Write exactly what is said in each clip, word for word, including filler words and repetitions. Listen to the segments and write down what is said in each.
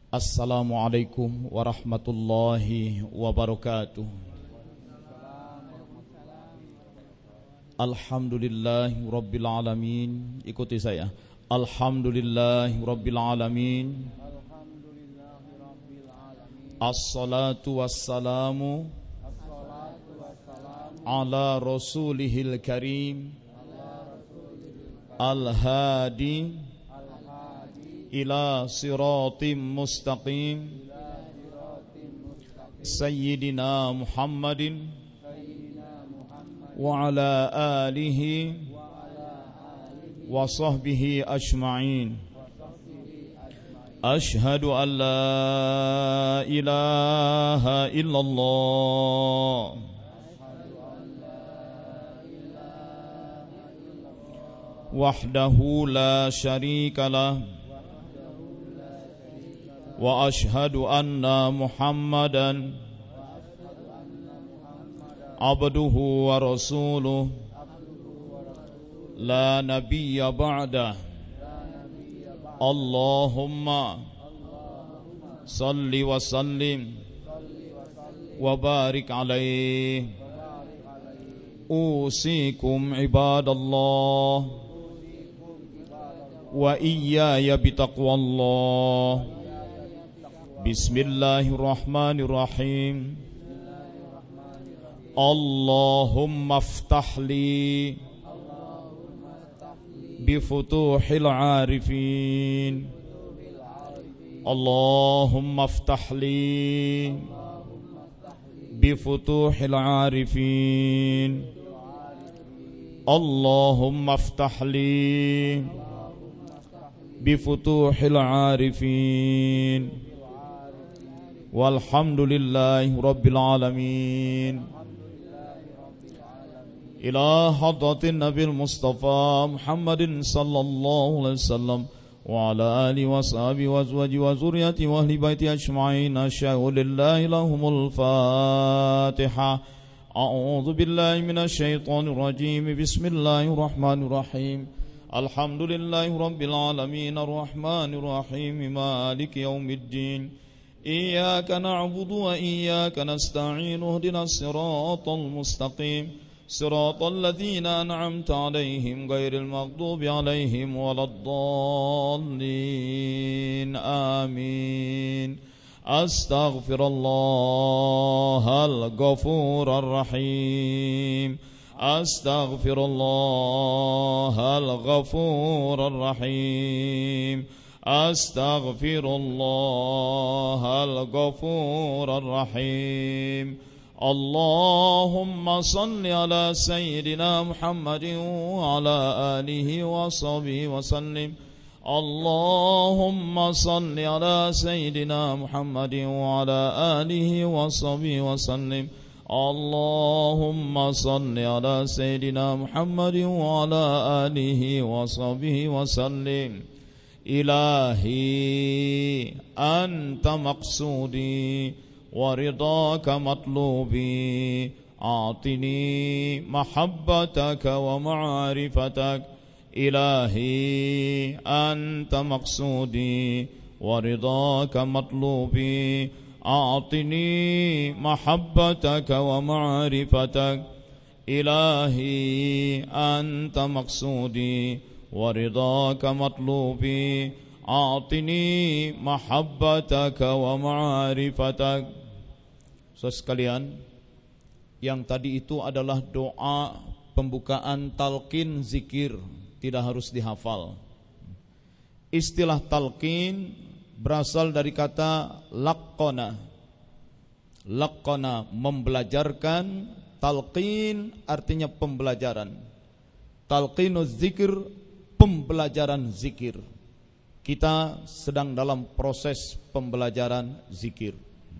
Assalamualaikum warahmatullahi wabarakatuh. Alhamdulillahi rabbil alamin. Ikuti saya. Alhamdulillahi rabbil alamin. Assalatu wassalamu ala rasulihil karim al-hadi ila siratim mustaqim Sayyidina Muhammadin wa ala alihi wa sahbihi ajma'in. Ashhadu an la ilaha illallah wahdahu la syarika lah wa ashhadu anna Muhammadan abduhu wa rasuluh la nabiyya ba'dah. Allahumma salli wa sallim wa barik alaihi. Usikum ibadallah wa iyaya bitaqwallah. Bismillahirrahmanirrahim. Allahumma aftah li bifutuhil arifin. Allahumma aftah li bifutuhil arifin. Allahumma aftah li bifutuhil arifin. Walhamdulillahi rabbil alamin. Ila hadratin nabil mustafa Muhammadin sallallahu alaihi wasallam wa ala alihi wa sahbihi wa azwaji wa zurriyyati wa ahli baiti ajma'in. Asyhadu lillahi lahumul Fatiha. A'udzu billahi minasy syaithanir rajim. Bismillahirrahmanirrahim. Alhamdulillahi rabbil alamin arrahmanir rahim maliki yaumiddin. Iyyaka na'budu wa iyyaka nasta'in. Ihdinas siratal mustaqim. Siratal ladzina an'amta 'alaihim ghairil maghdubi 'alaihim waladdallin. Amin. Astaghfirullahal ghafurur rahim. Astaghfirullahal ghafurur rahim. Astaghfirullahal ghafurur rahim. Allahumma salli ala sayyidina Muhammadin wa ala alihi wa sahbihi wa sallim. Allahumma salli ala sayyidina Muhammadin wa ala alihi wa sahbihi wa sallim. Allahumma salli ala sayyidina Muhammadin wa ala alihi wa sahbihi wa sallim. Ilahi anta maqsudi wa ridaka matlubi. A'tini mahabbataka wa ma'rifatak. Ilahi anta maqsudi wa ridaka matlubi. A'tini mahabbataka wa ma'rifatak. Ilahi anta maqsudi wa ridaka matlubi. A'tini mahabbataka wa ma'rifatak. Saudara sekalian, yang tadi itu adalah doa pembukaan talqin zikir, tidak harus dihafal. Istilah talqin berasal dari kata laqqana. Laqqana membelajarkan, talqin artinya pembelajaran. Talqinuz zikir, pembelajaran zikir. Kita sedang dalam proses pembelajaran zikir.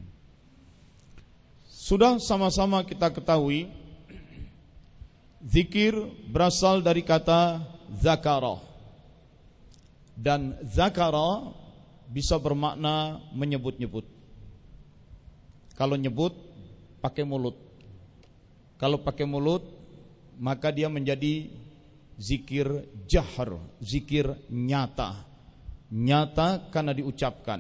Sudah sama-sama kita ketahui, zikir berasal dari kata zakara. Dan zakara bisa bermakna menyebut-nyebut. Kalau nyebut pakai mulut. Kalau pakai mulut maka dia menjadi zikir jahr, zikir nyata. Nyata karena diucapkan,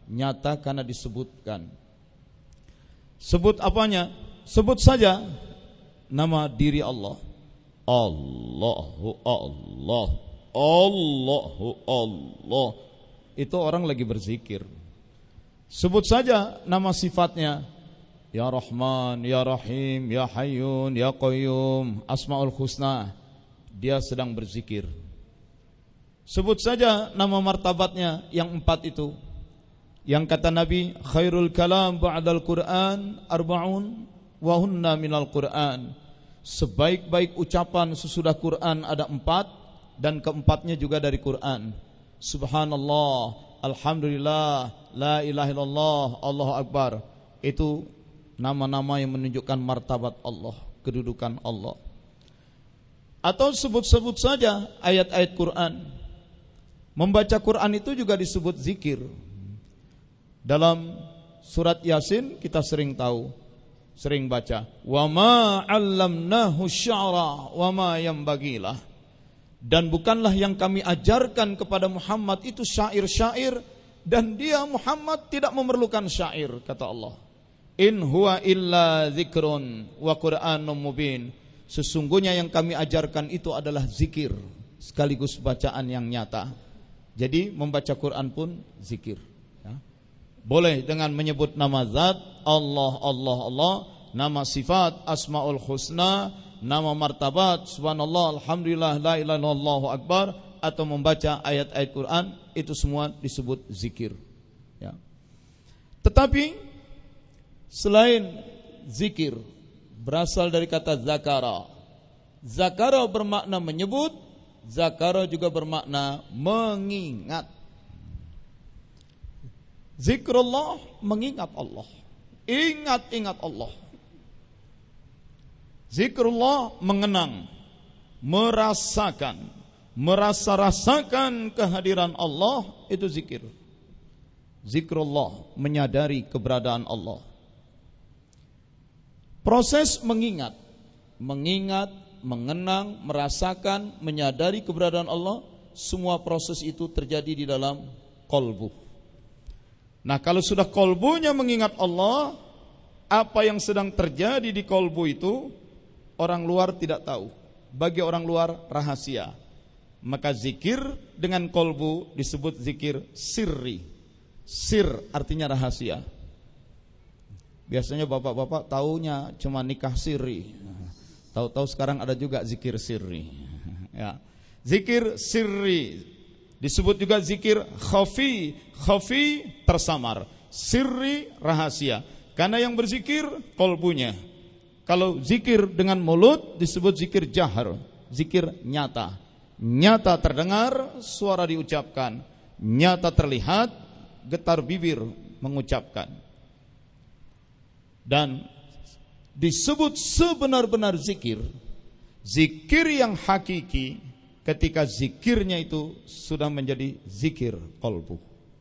nyata karena disebutkan. Sebut apanya? Sebut saja nama diri Allah. Allahu Allah, Allahu Allah. Itu orang lagi berzikir. Sebut saja nama sifatnya. Ya Rahman, Ya Rahim, Ya Hayyun, Ya Qayyum, Asmaul Husna. Dia sedang berzikir. Sebut saja nama martabatnya yang empat itu. Yang kata Nabi, khairul kalam ba'dal Qur'an arba'un wa hunna minal Qur'an. Sebaik-baik ucapan sesudah Quran ada empat, dan keempatnya juga dari Quran. Subhanallah, alhamdulillah, la ilaha illallah, Allahu akbar. Itu nama-nama yang menunjukkan martabat Allah, kedudukan Allah. Atau sebut-sebut saja ayat-ayat Quran. Membaca Quran itu juga disebut zikir. Dalam surat Yasin kita sering tahu, sering baca, wa ma 'allamnahu sya'ra wa ma yanbaghilah. Dan bukanlah yang kami ajarkan kepada Muhammad itu syair-syair, dan dia Muhammad tidak memerlukan syair, kata Allah. In huwa illa dzikrun wa Qur'anun mubin. Sesungguhnya yang kami ajarkan itu adalah zikir sekaligus bacaan yang nyata. Jadi membaca Quran pun zikir, ya. Boleh dengan menyebut nama zat Allah, Allah, Allah, nama sifat Asmaul Husna, nama martabat subhanallah, alhamdulillah, la ilaha illallah, Allahu akbar, atau membaca ayat-ayat Quran. Itu semua disebut zikir, ya. Tetapi selain zikir, berasal dari kata zakara. Zakara bermakna menyebut, zakara juga bermakna mengingat. Zikrullah, mengingat Allah, ingat-ingat Allah. Zikrullah, mengenang, merasakan, merasa-rasakan kehadiran Allah, itu zikir. Zikrullah, menyadari keberadaan Allah. Proses mengingat, mengingat, mengenang, merasakan, menyadari keberadaan Allah, semua proses itu terjadi di dalam kolbu. Nah, kalau sudah kolbunya mengingat Allah, apa yang sedang terjadi di kolbu itu orang luar tidak tahu. Bagi orang luar rahasia. Maka zikir dengan kolbu disebut zikir sirri. Sir artinya rahasia. Biasanya bapak-bapak taunya cuma nikah sirri. Tahu-tahu sekarang ada juga zikir sirri, ya. Zikir sirri disebut juga zikir khafi. Khafi tersamar, sirri rahasia. Karena yang berzikir kolbunya. Kalau zikir dengan mulut disebut zikir jahar, zikir nyata. Nyata terdengar, suara diucapkan. Nyata terlihat, getar bibir mengucapkan. Dan disebut sebenar-benar zikir, zikir yang hakiki, ketika zikirnya itu sudah menjadi zikir kolbu.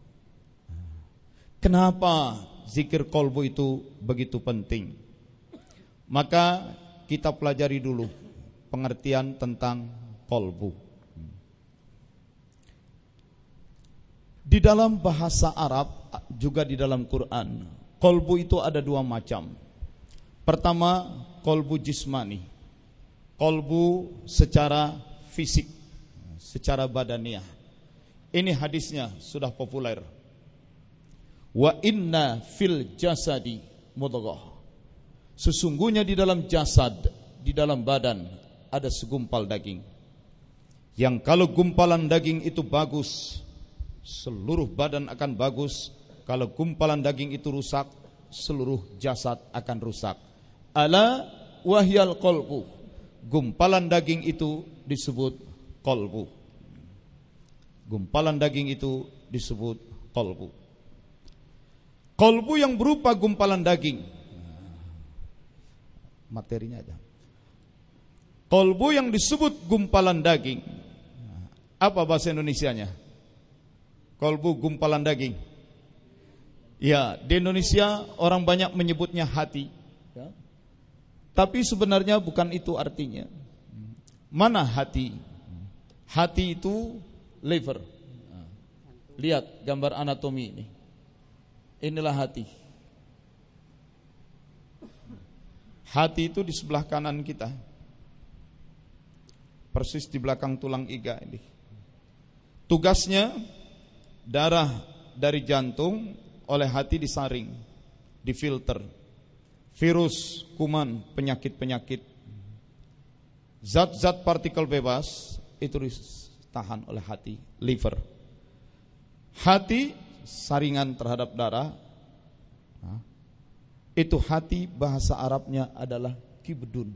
Kenapa zikir kolbu itu begitu penting? Maka kita pelajari dulu pengertian tentang kolbu. Di dalam bahasa Arab, juga di dalam Quran, kolbu itu ada dua macam. Pertama, kolbu jismani, kolbu secara fisik, secara badaniah. Ini hadisnya sudah populer. Wa inna fil jasadi mudghah. Sesungguhnya di dalam jasad, di dalam badan ada segumpal daging. Yang kalau gumpalan daging itu bagus, seluruh badan akan bagus. Kalau gumpalan daging itu rusak, seluruh jasad akan rusak. Ala wahyal qalbu. Gumpalan daging itu disebut qalbu. Gumpalan daging itu disebut qalbu. Qalbu yang berupa gumpalan daging. Materinya aja. Qalbu yang disebut gumpalan daging. Apa bahasa Indonesianya? Qalbu gumpalan daging. Ya, di Indonesia orang banyak menyebutnya hati, ya. Tapi sebenarnya bukan itu artinya. Mana hati? Hati itu liver. Lihat gambar anatomi ini. Inilah hati. Hati itu di sebelah kanan kita, persis di belakang tulang iga ini. Tugasnya, darah dari jantung oleh hati disaring, difilter. Virus, kuman, penyakit-penyakit, zat-zat partikel bebas itu ditahan oleh hati, liver. Hati saringan terhadap darah. Itu hati, bahasa Arabnya adalah kibdun.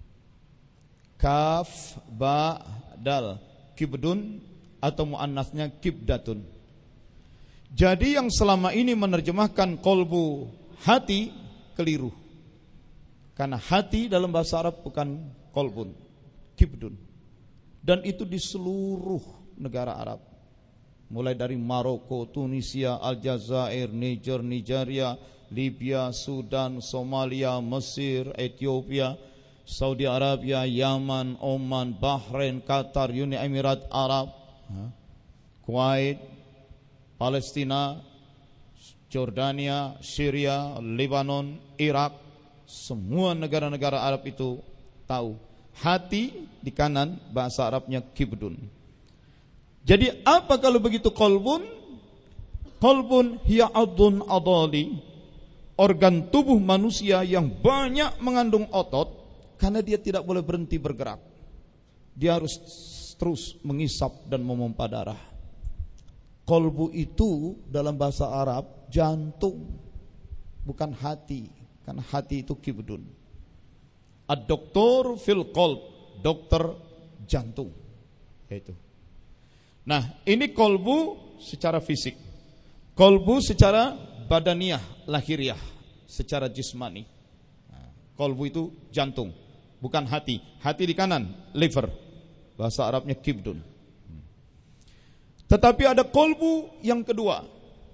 Kaf, ba, dal, kibdun atau muannasnya kibdatun. Jadi yang selama ini menerjemahkan kolbu hati keliru. Karena hati dalam bahasa Arab bukan kolbun, kibdun. Dan itu di seluruh negara Arab. Mulai dari Maroko, Tunisia, Aljazair, Niger, Nigeria, Libya, Sudan, Somalia, Mesir, Ethiopia, Saudi Arabia, Yaman, Oman, Bahrain, Qatar, Uni Emirat Arab, Kuwait, Palestina, Jordania, Syria, Lebanon, Irak. Semua negara-negara Arab itu tahu hati di kanan, bahasa Arabnya kibdun. Jadi apa kalau begitu kolbun? Kolbun hiya adun adali, organ tubuh manusia yang banyak mengandung otot, karena dia tidak boleh berhenti bergerak. Dia harus terus mengisap dan memompa darah. Kolbu itu dalam bahasa Arab jantung, bukan hati, karena hati itu kibdun. Ad-doktor fil qalb, dokter jantung. Itu. Nah, ini kolbu secara fisik. Kolbu secara badaniah, lahiriah, secara jismani. Nah, kolbu itu jantung, bukan hati. Hati di kanan, liver. Bahasa Arabnya kibdun. Tetapi ada kolbu yang kedua.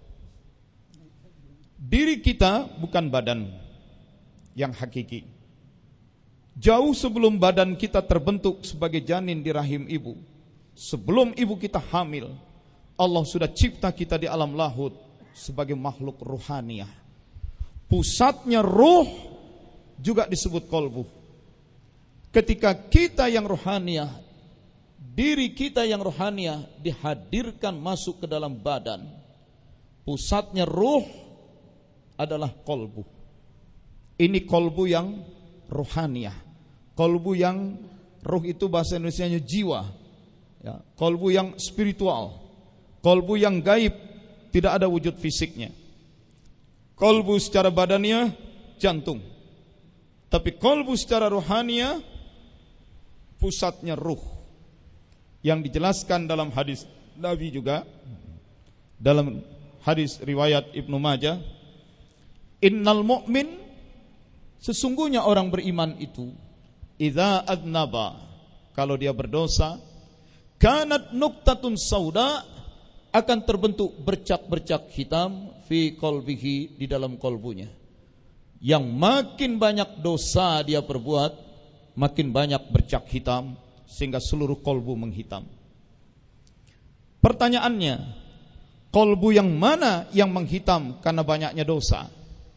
Diri kita bukan badan yang hakiki. Jauh sebelum badan kita terbentuk sebagai janin di rahim ibu, sebelum ibu kita hamil, Allah sudah cipta kita di alam lahud sebagai makhluk ruhaniah. Pusatnya ruh juga disebut kolbu. Ketika kita yang ruhaniah, diri kita yang ruhaniah dihadirkan masuk ke dalam badan, pusatnya ruh adalah kolbu. Ini kolbu yang ruhaniah. Kolbu yang, ruh itu bahasa Indonesianya jiwa ya, kolbu yang spiritual, kolbu yang gaib, tidak ada wujud fisiknya. Kolbu secara badannya jantung, tapi kolbu secara ruhaniah pusatnya ruh, yang dijelaskan dalam hadis Nabi juga, dalam hadis riwayat Ibnu Majah, innal mu'min, sesungguhnya orang beriman itu, idza adnaba, kalau dia berdosa, kanat nuktatun sauda, akan terbentuk bercak-bercak hitam fi qalbihi, di dalam kolbunya. Yang makin banyak dosa dia perbuat, makin banyak bercak hitam, sehingga seluruh kolbu menghitam. Pertanyaannya, kolbu yang mana yang menghitam karena banyaknya dosa?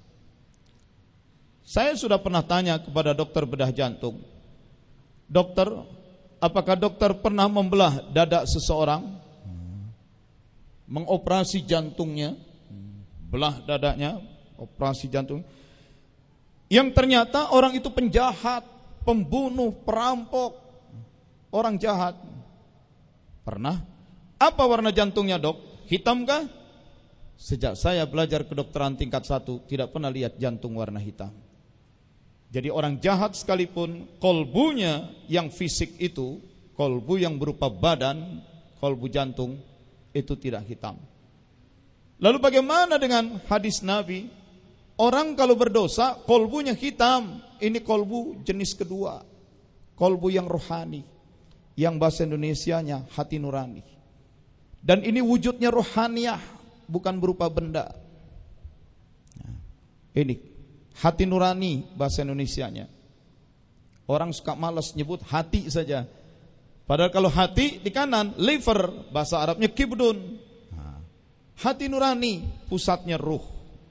Saya sudah pernah tanya kepada dokter bedah jantung, dokter, apakah dokter pernah membelah dada seseorang, mengoperasi jantungnya, belah dadanya, operasi jantung, yang ternyata orang itu penjahat, pembunuh, perampok, orang jahat? Pernah? Apa warna jantungnya, dok? Hitamkah? Sejak saya belajar kedokteran tingkat satu, tidak pernah lihat jantung warna hitam. Jadi orang jahat sekalipun, kolbunya yang fisik itu, kolbu yang berupa badan, kolbu jantung, itu tidak hitam. Lalu bagaimana dengan hadis Nabi? Orang kalau berdosa, kolbunya hitam. Ini kolbu jenis kedua, kolbu yang rohani, yang bahasa Indonesianya hati nurani. Dan ini wujudnya rohaniah, bukan berupa benda. Nah, ini hati nurani bahasa Indonesianya. Orang suka malas nyebut hati saja. Padahal kalau hati di kanan, liver, bahasa Arabnya kibdun. Hati nurani, pusatnya ruh.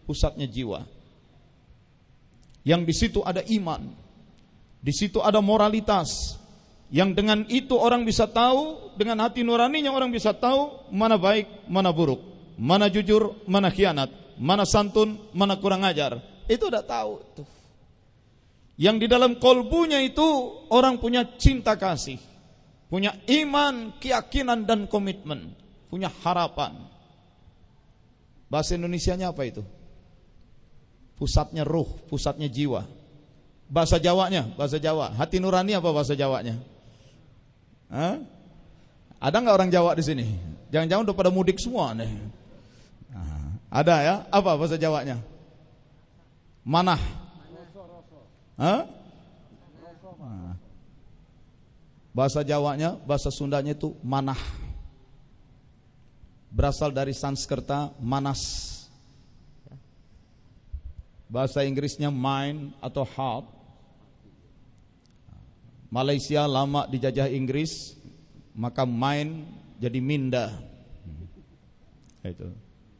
pusatnya jiwa. Yang di situ ada iman, di situ ada moralitas, yang dengan itu orang bisa tahu, dengan hati nuraninya orang bisa tahu mana baik, mana buruk, mana jujur, mana khianat, mana santun, mana kurang ajar. Itu udah tahu tuh. Yang di dalam kolbunya itu orang punya cinta kasih, punya iman, keyakinan dan komitmen, punya harapan. Bahasa Indonesianya apa itu? Pusatnya ruh, pusatnya jiwa. Bahasa Jawanya, bahasa Jawa. Hati nurani apa bahasa Jawanya? Hah? Ada nggak orang Jawa di sini? Jangan-jangan udah pada mudik semua nih. Nah, ada ya? Apa bahasa Jawanya? Manah. Hah? Nah. Bahasa Jawanya, bahasa Sundanya itu manah. Berasal dari Sanskerta manas. Bahasa Inggrisnya mind atau heart. Malaysia lama dijajah Inggris, maka mind jadi minda. Itu.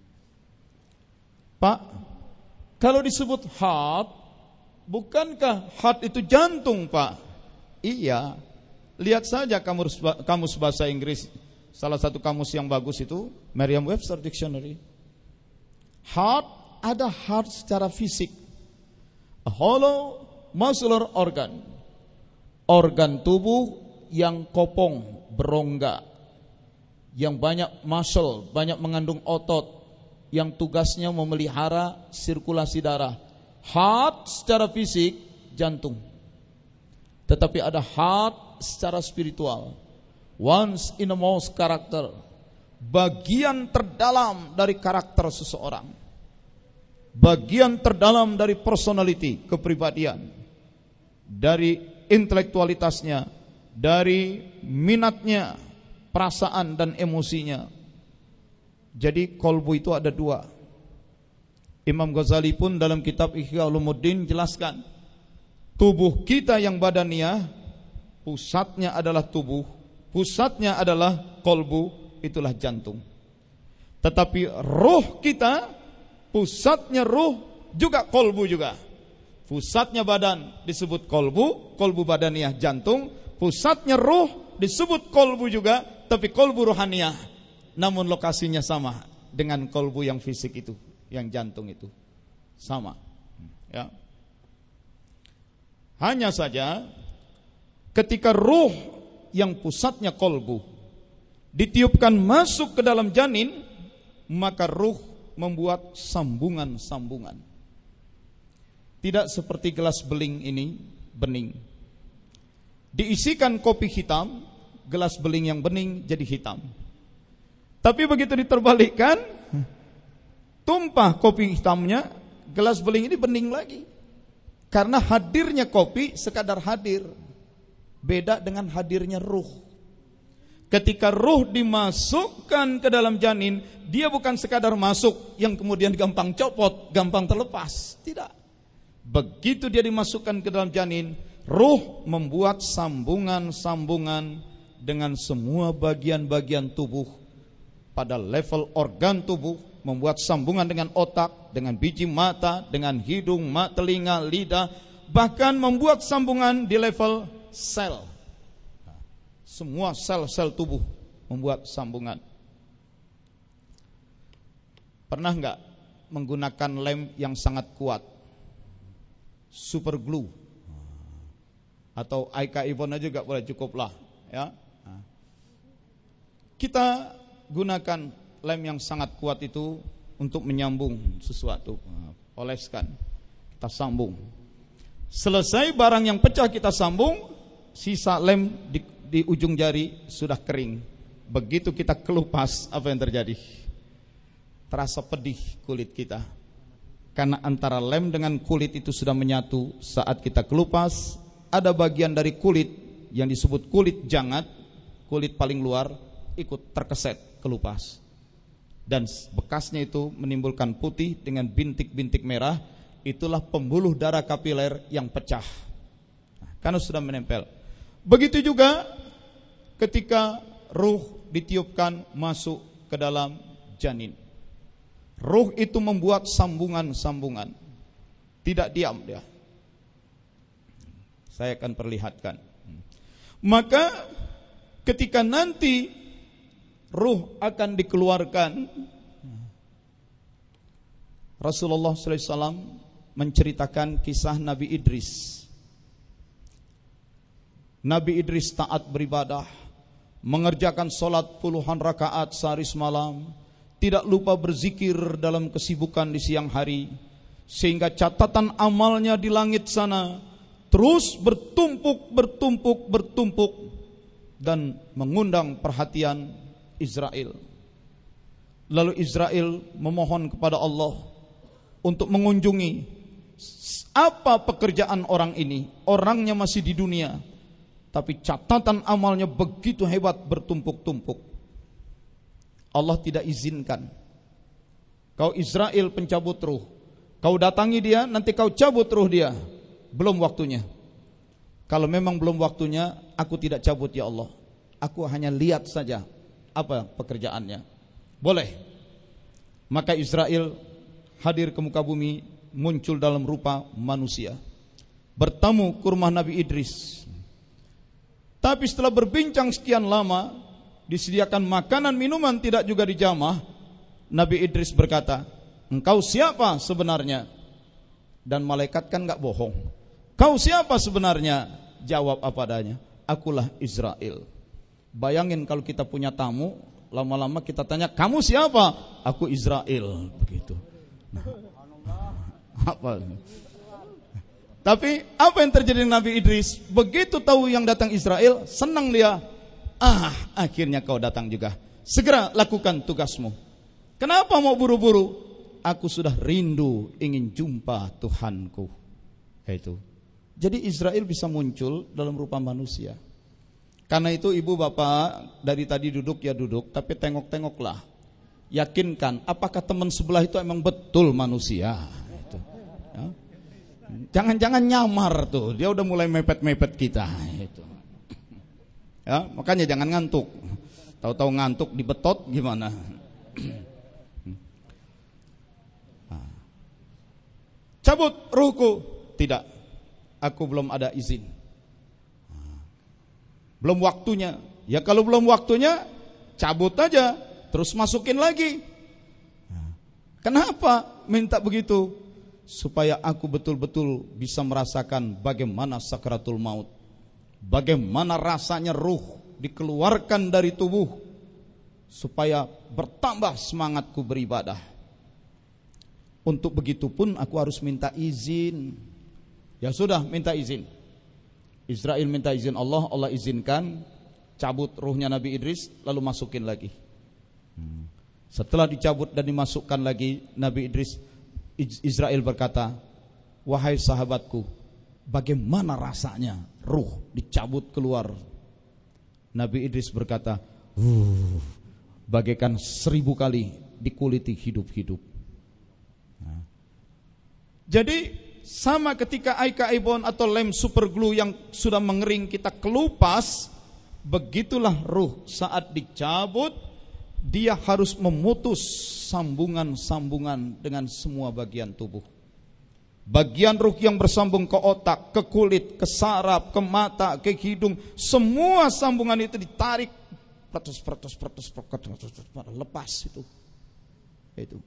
Pak, kalau disebut heart, bukankah heart itu jantung, Pak? Iya. Lihat saja kamus, kamus bahasa Inggris. Salah satu kamus yang bagus itu Merriam-Webster Dictionary. Heart, ada heart secara fisik, a hollow muscular organ, organ tubuh yang kopong, berongga, yang banyak muscle, banyak mengandung otot, yang tugasnya memelihara sirkulasi darah. Heart secara fisik, jantung. Tetapi ada heart secara spiritual, once innermost character, bagian terdalam dari karakter seseorang, bagian terdalam dari personality, kepribadian, dari intelektualitasnya, dari minatnya, perasaan dan emosinya. Jadi kolbu itu ada dua. Imam Ghazali pun dalam kitab Ihya Ulumuddin jelaskan, tubuh kita yang badaniah, pusatnya adalah tubuh, pusatnya adalah kolbu, itulah jantung. Tetapi roh kita, pusatnya ruh juga kolbu juga. Pusatnya badan disebut kolbu, kolbu badaniah jantung. Pusatnya ruh disebut kolbu juga, tapi kolbu rohaniah. Namun lokasinya sama dengan kolbu yang fisik itu, yang jantung itu. Sama. Ya. Hanya saja ketika ruh yang pusatnya kolbu ditiupkan masuk ke dalam janin, maka ruh membuat sambungan-sambungan. Tidak seperti gelas beling ini, bening. Diisikan kopi hitam, gelas beling yang bening jadi hitam. Tapi begitu diterbalikkan, tumpah kopi hitamnya, gelas beling ini bening lagi. Karena hadirnya kopi sekadar hadir, beda dengan hadirnya ruh. Ketika ruh dimasukkan ke dalam janin, dia bukan sekadar masuk yang kemudian gampang copot, gampang terlepas. Tidak. Begitu dia dimasukkan ke dalam janin, ruh membuat sambungan-sambungan dengan semua bagian-bagian tubuh. Pada level organ tubuh, membuat sambungan dengan otak, dengan biji mata, dengan hidung, mata, telinga, lidah. Bahkan membuat sambungan di level sel. Semua sel-sel tubuh membuat sambungan. Pernah enggak menggunakan lem yang sangat kuat? Super glue atau Aika Ivona juga boleh, cukuplah ya. Kita gunakan lem yang sangat kuat itu untuk menyambung sesuatu. Oleskan, kita sambung. Selesai barang yang pecah kita sambung, sisa lem di di ujung jari sudah kering. Begitu kita kelupas, apa yang terjadi? Terasa pedih kulit kita. Karena antara lem dengan kulit itu sudah menyatu. Saat kita kelupas, ada bagian dari kulit yang disebut kulit jangat, kulit paling luar, ikut terkeset, kelupas. Dan bekasnya itu menimbulkan putih dengan bintik-bintik merah. Itulah pembuluh darah kapiler yang pecah, karena sudah menempel. Begitu juga ketika ruh ditiupkan masuk ke dalam janin. Ruh itu membuat sambungan-sambungan. Tidak diam dia. Saya akan perlihatkan. Maka ketika nanti ruh akan dikeluarkan, Rasulullah sallallahu alaihi wasallam menceritakan kisah Nabi Idris. Nabi Idris taat beribadah, mengerjakan solat puluhan rakaat sehari semalam, tidak lupa berzikir dalam kesibukan di siang hari, sehingga catatan amalnya di langit sana terus bertumpuk, bertumpuk, bertumpuk, dan mengundang perhatian Israel. Lalu Israel memohon kepada Allah untuk mengunjungi apa pekerjaan orang ini. Orangnya masih di dunia, tapi catatan amalnya begitu hebat, bertumpuk-tumpuk. Allah tidak izinkan. Kau Israel pencabut ruh, kau datangi dia, nanti kau cabut ruh dia. Belum waktunya. Kalau memang belum waktunya, aku tidak cabut ya Allah. Aku hanya lihat saja apa pekerjaannya. Boleh. Maka Israel hadir ke muka bumi, muncul dalam rupa manusia, bertemu ke rumah Nabi Idris. Tapi setelah berbincang sekian lama, disediakan makanan minuman tidak juga dijamah, Nabi Idris berkata, engkau siapa sebenarnya? Dan malaikat kan gak bohong. Kau siapa sebenarnya? Jawab apa adanya, akulah Israel. Bayangin kalau kita punya tamu, lama-lama kita tanya, kamu siapa? Aku Israel. Begitu. Nah, apa? Tapi apa yang terjadi dengan Nabi Idris? Begitu tahu yang datang Israel, senang dia. Ah, akhirnya kau datang juga. Segera lakukan tugasmu. Kenapa mau buru-buru? Aku sudah rindu ingin jumpa Tuhanku. Itu. Jadi Israel bisa muncul dalam rupa manusia. Karena itu ibu bapak dari tadi duduk ya duduk, tapi tengok-tengoklah. Yakinkan apakah teman sebelah itu emang betul manusia. Itu. Ya. Jangan-jangan nyamar tuh, dia udah mulai mepet-mepet kita. Itu. Ya, makanya jangan ngantuk. Tahu-tahu ngantuk dibetot gimana? Cabut ruhku. Tidak, aku belum ada izin. Belum waktunya. Ya kalau belum waktunya, cabut aja, terus masukin lagi. Kenapa minta begitu? Supaya aku betul-betul bisa merasakan bagaimana sakaratul maut, bagaimana rasanya ruh dikeluarkan dari tubuh, supaya bertambah semangatku beribadah. Untuk begitu pun aku harus minta izin. Ya sudah, minta izin. Israel minta izin Allah, Allah izinkan, cabut ruhnya Nabi Idris, lalu masukin lagi. Setelah dicabut dan dimasukkan lagi, Nabi Idris, Israel berkata, wahai sahabatku, bagaimana rasanya ruh dicabut keluar? Nabi Idris berkata, uh, bagaikan seribu kali dikuliti hidup-hidup. Nah. Jadi sama ketika aika ibon atau lem super glue yang sudah mengering kita kelupas, begitulah ruh saat dicabut, dia harus memutus sambungan-sambungan dengan semua bagian tubuh. Bagian ruh yang bersambung ke otak, ke kulit, ke saraf, ke mata, ke hidung, semua sambungan itu ditarik, pratus, pratus, pratus, pratus, pratus, lepas itu. Itu.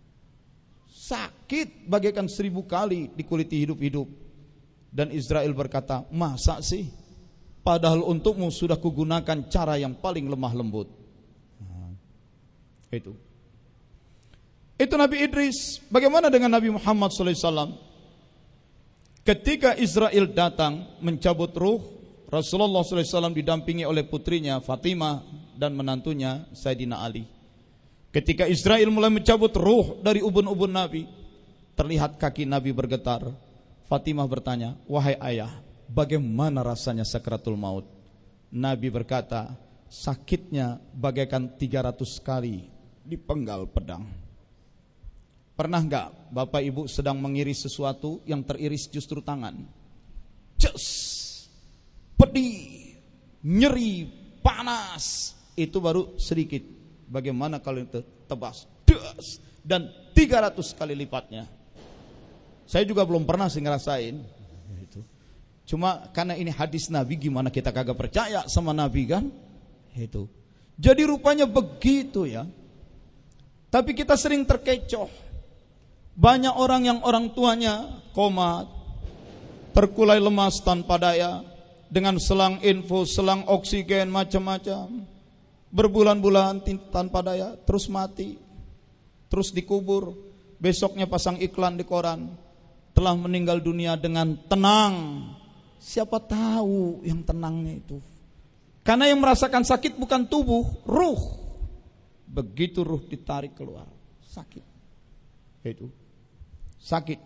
Sakit bagaikan seribu kali dikuliti hidup-hidup. Dan Israel berkata, masa sih? Padahal untukmu sudah kugunakan cara yang paling lemah lembut. Nah, itu. Itu Nabi Idris. Bagaimana dengan Nabi Muhammad sallallahu alaihi wasallam? Ketika Israel datang mencabut ruh, Rasulullah sallallahu alaihi wasallam didampingi oleh putrinya Fatimah dan menantunya Sayyidina Ali. Ketika Israel mulai mencabut ruh dari ubun-ubun Nabi, terlihat kaki Nabi bergetar. Fatimah bertanya, wahai ayah, bagaimana rasanya sakaratul maut? Nabi berkata, sakitnya bagaikan tiga ratus kali dipenggal pedang. Pernah enggak Bapak Ibu sedang mengiris sesuatu yang teriris justru tangan? Ces, pedih, nyeri, panas. Itu baru sedikit. Bagaimana kalau itu tebas, das, dan tiga ratus kali lipatnya. Saya juga belum pernah sih ngerasain. Cuma karena ini hadis Nabi, gimana kita kagak percaya sama Nabi kan? Itu. Jadi rupanya begitu ya. Tapi kita sering terkecoh. Banyak orang yang orang tuanya komat, terkulai lemas tanpa daya, dengan selang infus, selang oksigen, macam-macam. Berbulan-bulan tanpa daya, terus mati, terus dikubur. Besoknya pasang iklan di koran, telah meninggal dunia dengan tenang. Siapa tahu yang tenangnya itu? Karena yang merasakan sakit bukan tubuh, ruh. Begitu ruh ditarik keluar, sakit. Itu sakit.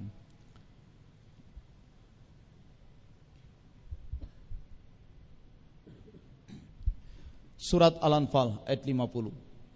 Surat Al-Anfal ayat lima puluh.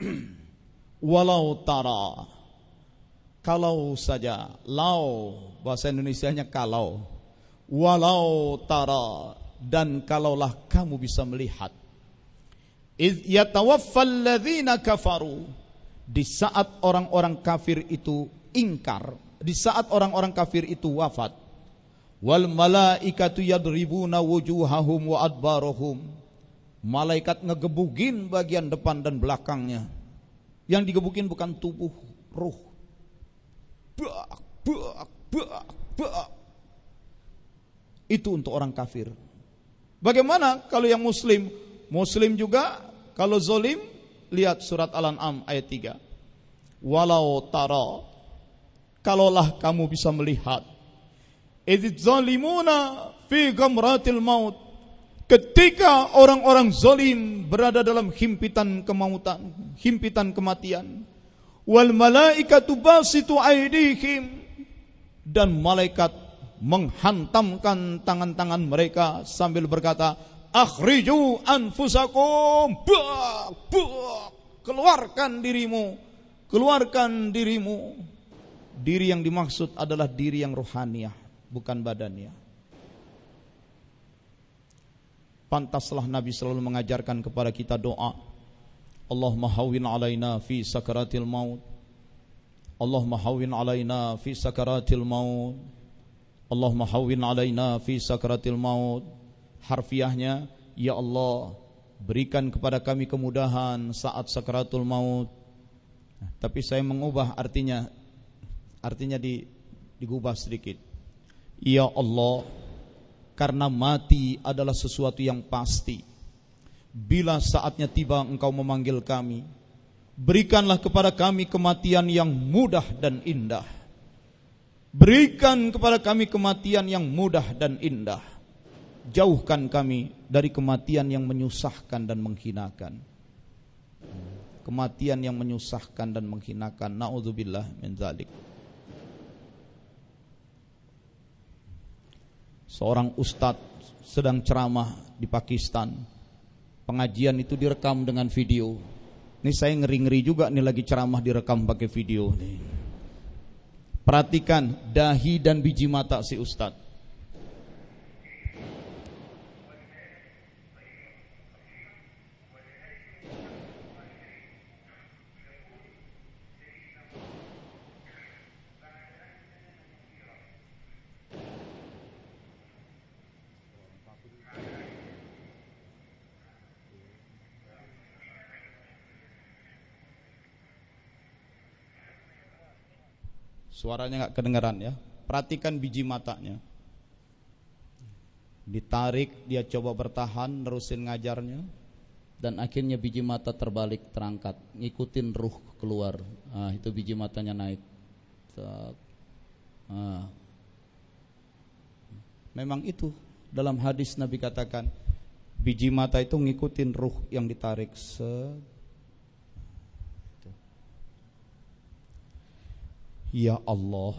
Walau tara, kalau saja, lau bahasa Indonesianya kalau. Walau tara, dan kalaulah kamu bisa melihat, idh yatawaffal ladzina kafaru, di saat orang-orang kafir itu ingkar, di saat orang-orang kafir itu wafat, wal malaikatu yadribuna wujuhahum wa adbarahum, malaikat ngegebugin bagian depan dan belakangnya. Yang digebukin bukan tubuh, ruh. Bak, bak, bak, bak. Itu untuk orang kafir. Bagaimana kalau yang muslim? Muslim juga kalau zolim, lihat surat Al-An'am ayat tiga. Walau tara, kalaulah kamu bisa melihat, idz zalimuna fi ghamratil maut, ketika orang-orang zalim berada dalam himpitan kemautan, himpitan kematian. Wal malaikatu basitu aydihim, dan malaikat menghantamkan tangan-tangan mereka sambil berkata, akhriju anfusakum, bak, bak. Keluarkan dirimu, keluarkan dirimu. Diri yang dimaksud adalah diri yang rohaniah, bukan badannya. Pantaslah Nabi selalu mengajarkan kepada kita doa, Allahumma hawwin alaina fi sakaratil maut, Allahumma hawwin alaina fi sakaratil maut, Allahumma hawwin alaina fi sakaratil maut. Harfiahnya, ya Allah, berikan kepada kami kemudahan saat sakaratul maut. Nah, tapi saya mengubah artinya, artinya di, digubah sedikit. Ya Allah, karena mati adalah sesuatu yang pasti. Bila saatnya tiba Engkau memanggil kami, berikanlah kepada kami kematian yang mudah dan indah. Berikan kepada kami kematian yang mudah dan indah. Jauhkan kami dari kematian yang menyusahkan dan menghinakan. Kematian yang menyusahkan dan menghinakan. Na'udzubillah min dzalik. Seorang ustadz sedang ceramah di Pakistan. Pengajian itu direkam dengan video. Ini saya ngeri-ngeri juga nih, lagi ceramah direkam pakai video nih. Perhatikan dahi dan biji mata si ustadz. Suaranya gak kedengaran ya. Perhatikan biji matanya. Ditarik, dia coba bertahan, nerusin ngajarnya, dan akhirnya biji mata terbalik, terangkat, ngikutin ruh keluar. Ah, itu biji matanya naik. Ah. Memang itu dalam hadis Nabi katakan, biji mata itu ngikutin ruh yang ditarik. Se Ya Allah,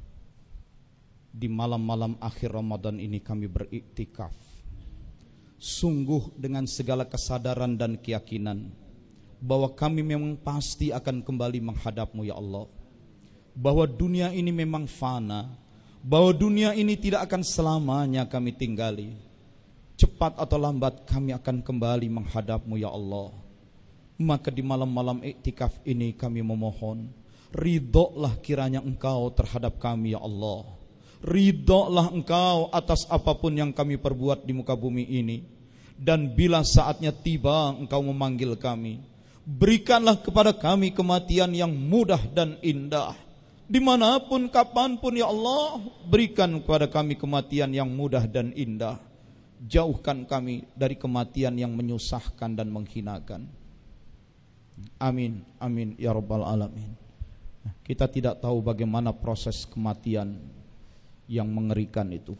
di malam-malam akhir Ramadan ini kami beriktikaf, sungguh dengan segala kesadaran dan keyakinan bahwa kami memang pasti akan kembali menghadap-Mu ya Allah, bahwa dunia ini memang fana, bahwa dunia ini tidak akan selamanya kami tinggali. Cepat atau lambat kami akan kembali menghadap-Mu ya Allah. Maka di malam-malam iktikaf ini kami memohon, ridholah kiranya Engkau terhadap kami ya Allah. Ridholah Engkau atas apapun yang kami perbuat di muka bumi ini. Dan bila saatnya tiba Engkau memanggil kami, berikanlah kepada kami kematian yang mudah dan indah. Dimanapun, kapanpun ya Allah, berikan kepada kami kematian yang mudah dan indah. Jauhkan kami dari kematian yang menyusahkan dan menghinakan. Amin, amin ya rabbal alamin. Kita tidak tahu bagaimana proses kematian yang mengerikan itu.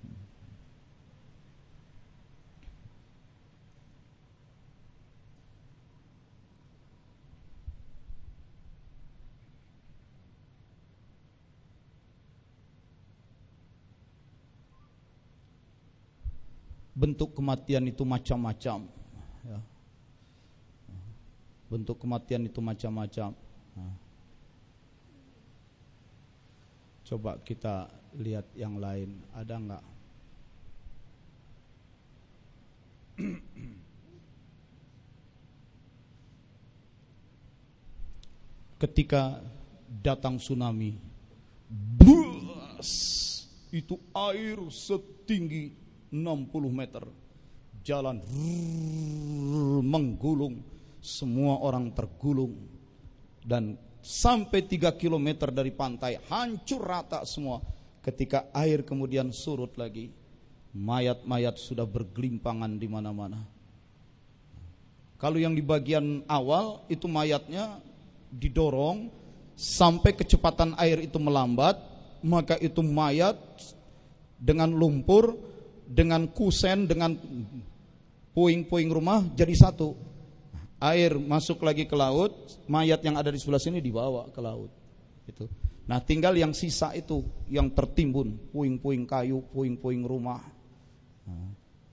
Bentuk kematian itu macam-macam ya. Bentuk kematian itu macam-macam. Coba kita lihat yang lain, ada enggak? Ketika datang tsunami, bus, itu air setinggi enam puluh meter, jalan rrrr, menggulung, semua orang tergulung, dan sampai tiga kilometer dari pantai hancur rata semua. Ketika air kemudian surut lagi, mayat-mayat sudah bergelimpangan di mana-mana. Kalau yang di bagian awal itu mayatnya didorong sampai kecepatan air itu melambat, maka itu mayat dengan lumpur, dengan kusen, dengan puing-puing rumah jadi satu. Air masuk lagi ke laut, mayat yang ada di sebelah sini dibawa ke laut. Itu. Nah, tinggal yang sisa itu yang tertimbun, puing-puing kayu, puing-puing rumah. Nah.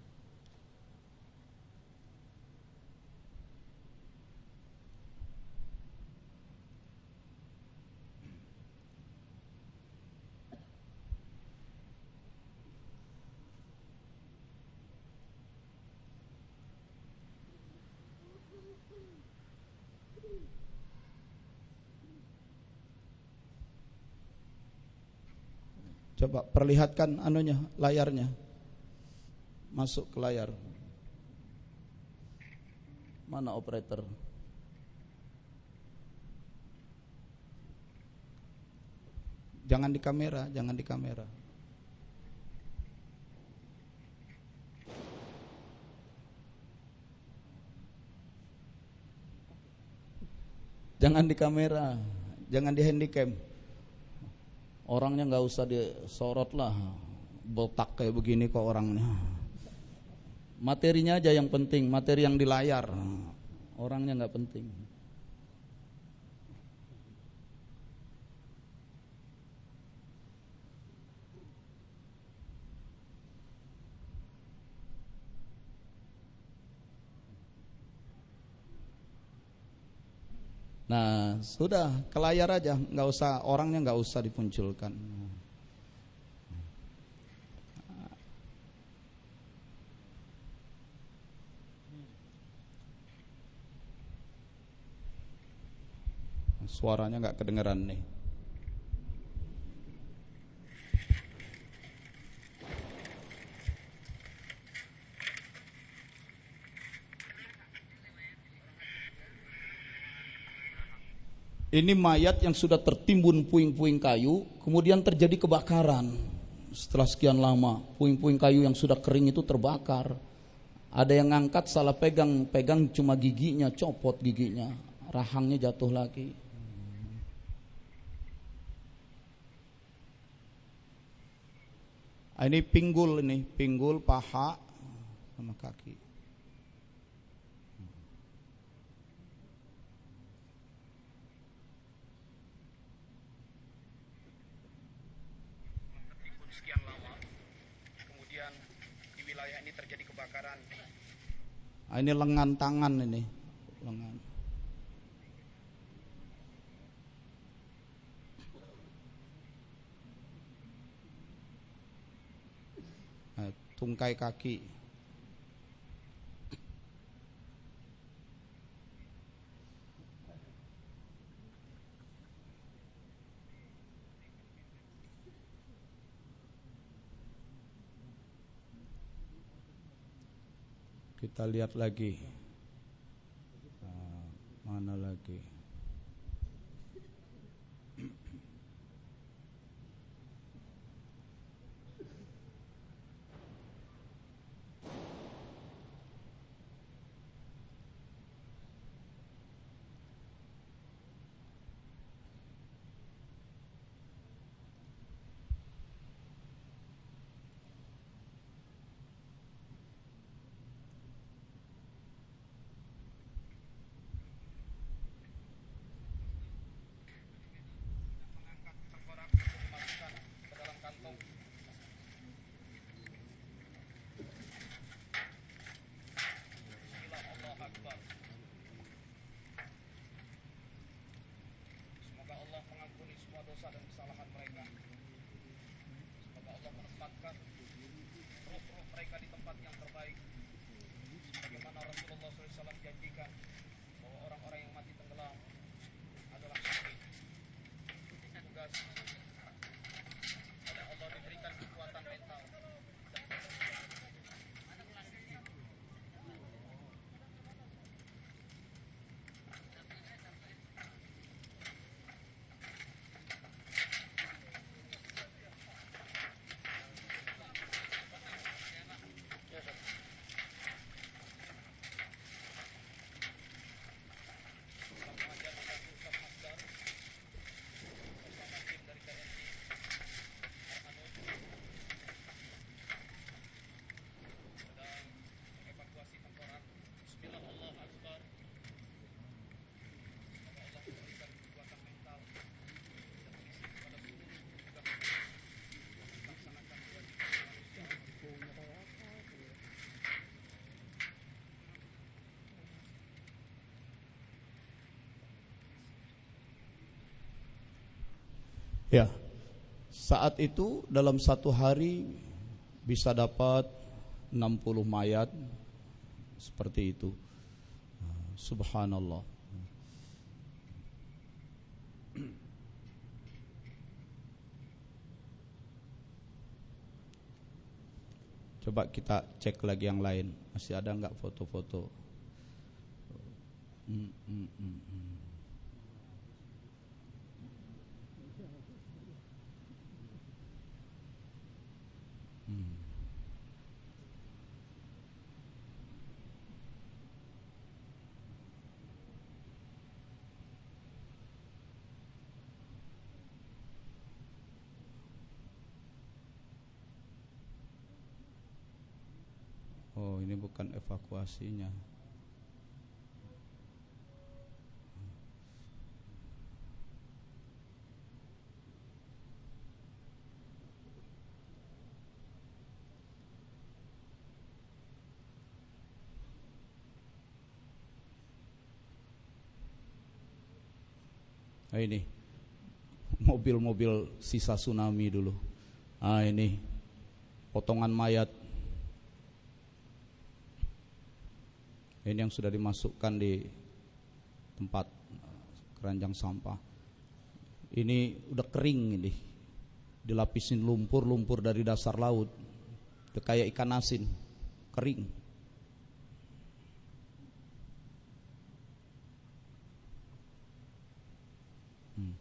Coba perlihatkan anunya, layarnya. Masuk ke layar. Mana operator? Jangan di kamera, jangan di kamera. Jangan di kamera, jangan di handycam. Orangnya nggak usah disorot lah, botak kayak begini kok orangnya. Materinya aja yang penting, materi yang di layar, orangnya nggak penting. Nah, sudah ke layar aja, nggak usah, orangnya nggak usah dimunculkan. Suaranya nggak kedengeran nih. Ini mayat yang sudah tertimbun puing-puing kayu, kemudian terjadi kebakaran. Setelah sekian lama, puing-puing kayu yang sudah kering itu terbakar. Ada yang ngangkat salah pegang, pegang cuma giginya, copot giginya, rahangnya jatuh lagi. Ini pinggul, ini pinggul, paha sama kaki. Sekian lama, kemudian di wilayah ini terjadi kebakaran. Nah, ini lengan tangan ini, lengan. Nah, tungkai kaki. Kita lihat lagi. Nah, mana lagi? Ya, saat itu dalam satu hari bisa dapat enam puluh mayat seperti itu. Subhanallah. Coba kita cek lagi yang lain. Masih ada enggak foto-foto? Hmm, hmm, hmm, hmm. Hmm. Oh, ini bukan evakuasinya. Nah, ini mobil-mobil sisa tsunami dulu. Ah, ini potongan mayat. Ini yang sudah dimasukkan di tempat keranjang sampah. Ini udah kering ini, dilapisin lumpur-lumpur dari dasar laut, udah kayak ikan asin, kering. Hmm.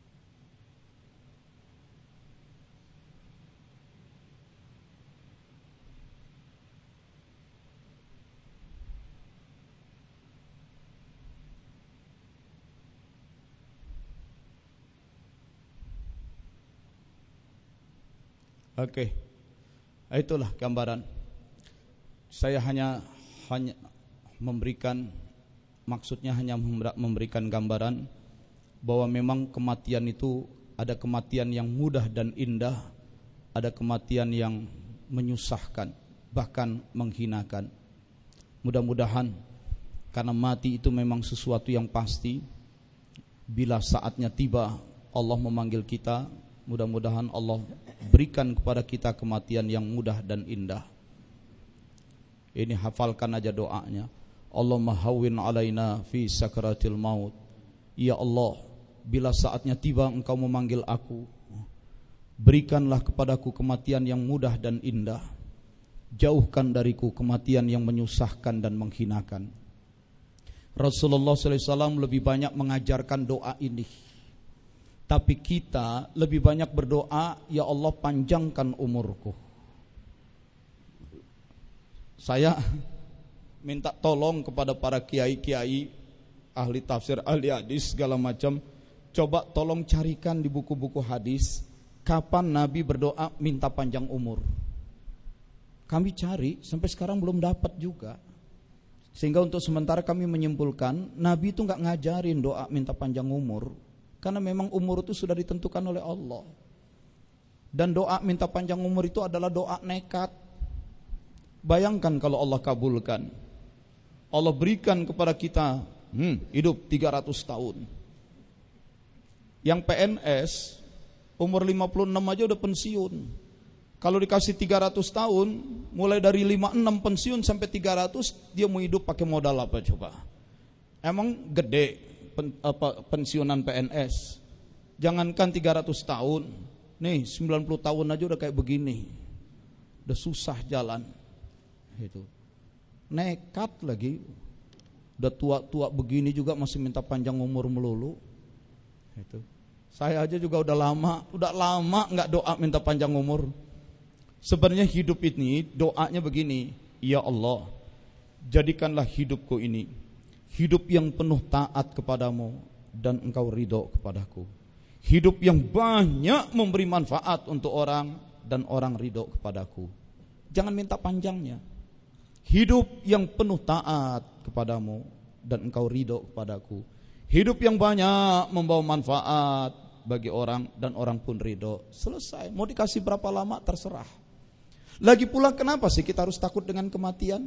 Oke, itulah gambaran. Saya hanya hanya memberikan, maksudnya hanya memberikan gambaran bahwa memang kematian itu ada kematian yang mudah dan indah, ada kematian yang menyusahkan, bahkan menghinakan. Mudah-mudahan karena mati itu memang sesuatu yang pasti, bila saatnya tiba Allah memanggil kita, mudah-mudahan Allah berikan kepada kita kematian yang mudah dan indah. Ini hafalkan aja doanya. Allahumma hawwin alaina fi sakaratil maut. Ya Allah, bila saatnya tiba engkau memanggil aku, berikanlah kepadaku kematian yang mudah dan indah. jauhkan dariku kematian yang menyusahkan dan menghinakan. Rasulullah sallallahu alaihi wasallam lebih banyak mengajarkan doa ini. Tapi kita lebih banyak berdoa, ya Allah panjangkan umurku. Saya minta tolong kepada para kiai-kiai, ahli tafsir, ahli hadis segala macam, coba tolong carikan di buku-buku hadis kapan Nabi berdoa minta panjang umur. Kami cari sampai sekarang belum dapat juga. Sehingga untuk sementara kami menyimpulkan Nabi itu enggak ngajarin doa minta panjang umur, karena memang umur itu sudah ditentukan oleh Allah. Dan doa minta panjang umur itu adalah doa nekat. Bayangkan kalau Allah kabulkan, Allah berikan kepada kita hmm, hidup tiga ratus tahun. Yang P N S umur lima puluh enam aja udah pensiun. Kalau dikasih tiga ratus tahun, mulai dari lima puluh enam pensiun sampai tiga ratus, dia mau hidup pakai modal apa coba? Emang gede pen, apa, pensiunan P N S. Jangankan tiga ratus tahun, nih sembilan puluh tahun aja udah kayak begini. Udah susah jalan. Itu. Nekat lagi. Udah tua-tua begini juga masih minta panjang umur melulu. Itu. Saya aja juga udah lama, udah lama enggak doa minta panjang umur. Sebenarnya hidup ini doanya begini, ya Allah, jadikanlah hidupku ini hidup yang penuh taat kepadamu dan engkau ridho kepadaku. Hidup yang banyak memberi manfaat untuk orang dan orang ridho kepadaku. Jangan minta panjangnya. Hidup yang penuh taat kepadamu dan engkau ridho kepadaku. Hidup yang banyak membawa manfaat bagi orang dan orang pun ridho. Selesai. Mau dikasih berapa lama terserah. Lagi pula kenapa sih kita harus takut dengan kematian?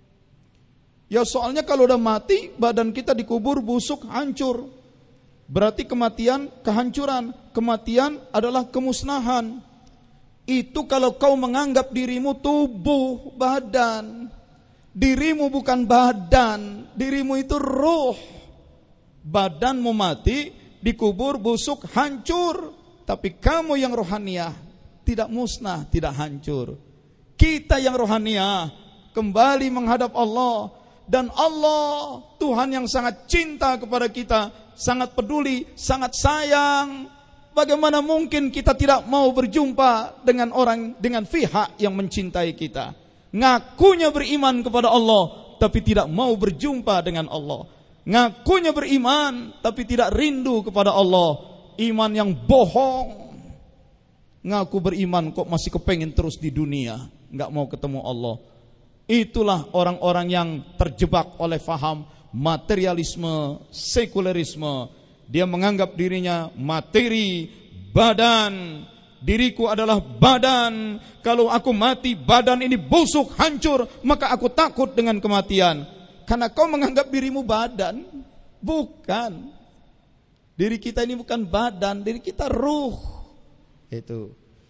Ya soalnya kalau udah mati, badan kita dikubur, busuk, hancur. Berarti kematian, kehancuran. Kematian adalah kemusnahan. Itu kalau kau menganggap dirimu tubuh, badan. Dirimu bukan badan, dirimu itu ruh. Badanmu mati, dikubur, busuk, hancur. Tapi kamu yang rohaniah, tidak musnah, tidak hancur. Kita yang rohaniah kembali menghadap Allah, dan Allah Tuhan yang sangat cinta kepada kita, sangat peduli, sangat sayang. Bagaimana mungkin kita tidak mau berjumpa dengan orang, dengan pihak yang mencintai kita? Ngakunya beriman kepada Allah tapi tidak mau berjumpa dengan Allah. Ngakunya beriman tapi tidak rindu kepada Allah. Iman yang bohong. Ngaku beriman kok masih kepengen terus di dunia, nggak mau ketemu Allah. Itulah orang-orang yang terjebak oleh faham materialisme, sekulerisme. Dia menganggap dirinya materi, badan. Diriku adalah badan. Kalau aku mati, badan ini busuk, hancur, maka aku takut dengan kematian. Karena kau menganggap dirimu badan. Bukan. Diri kita ini bukan badan, diri kita ruh. Itu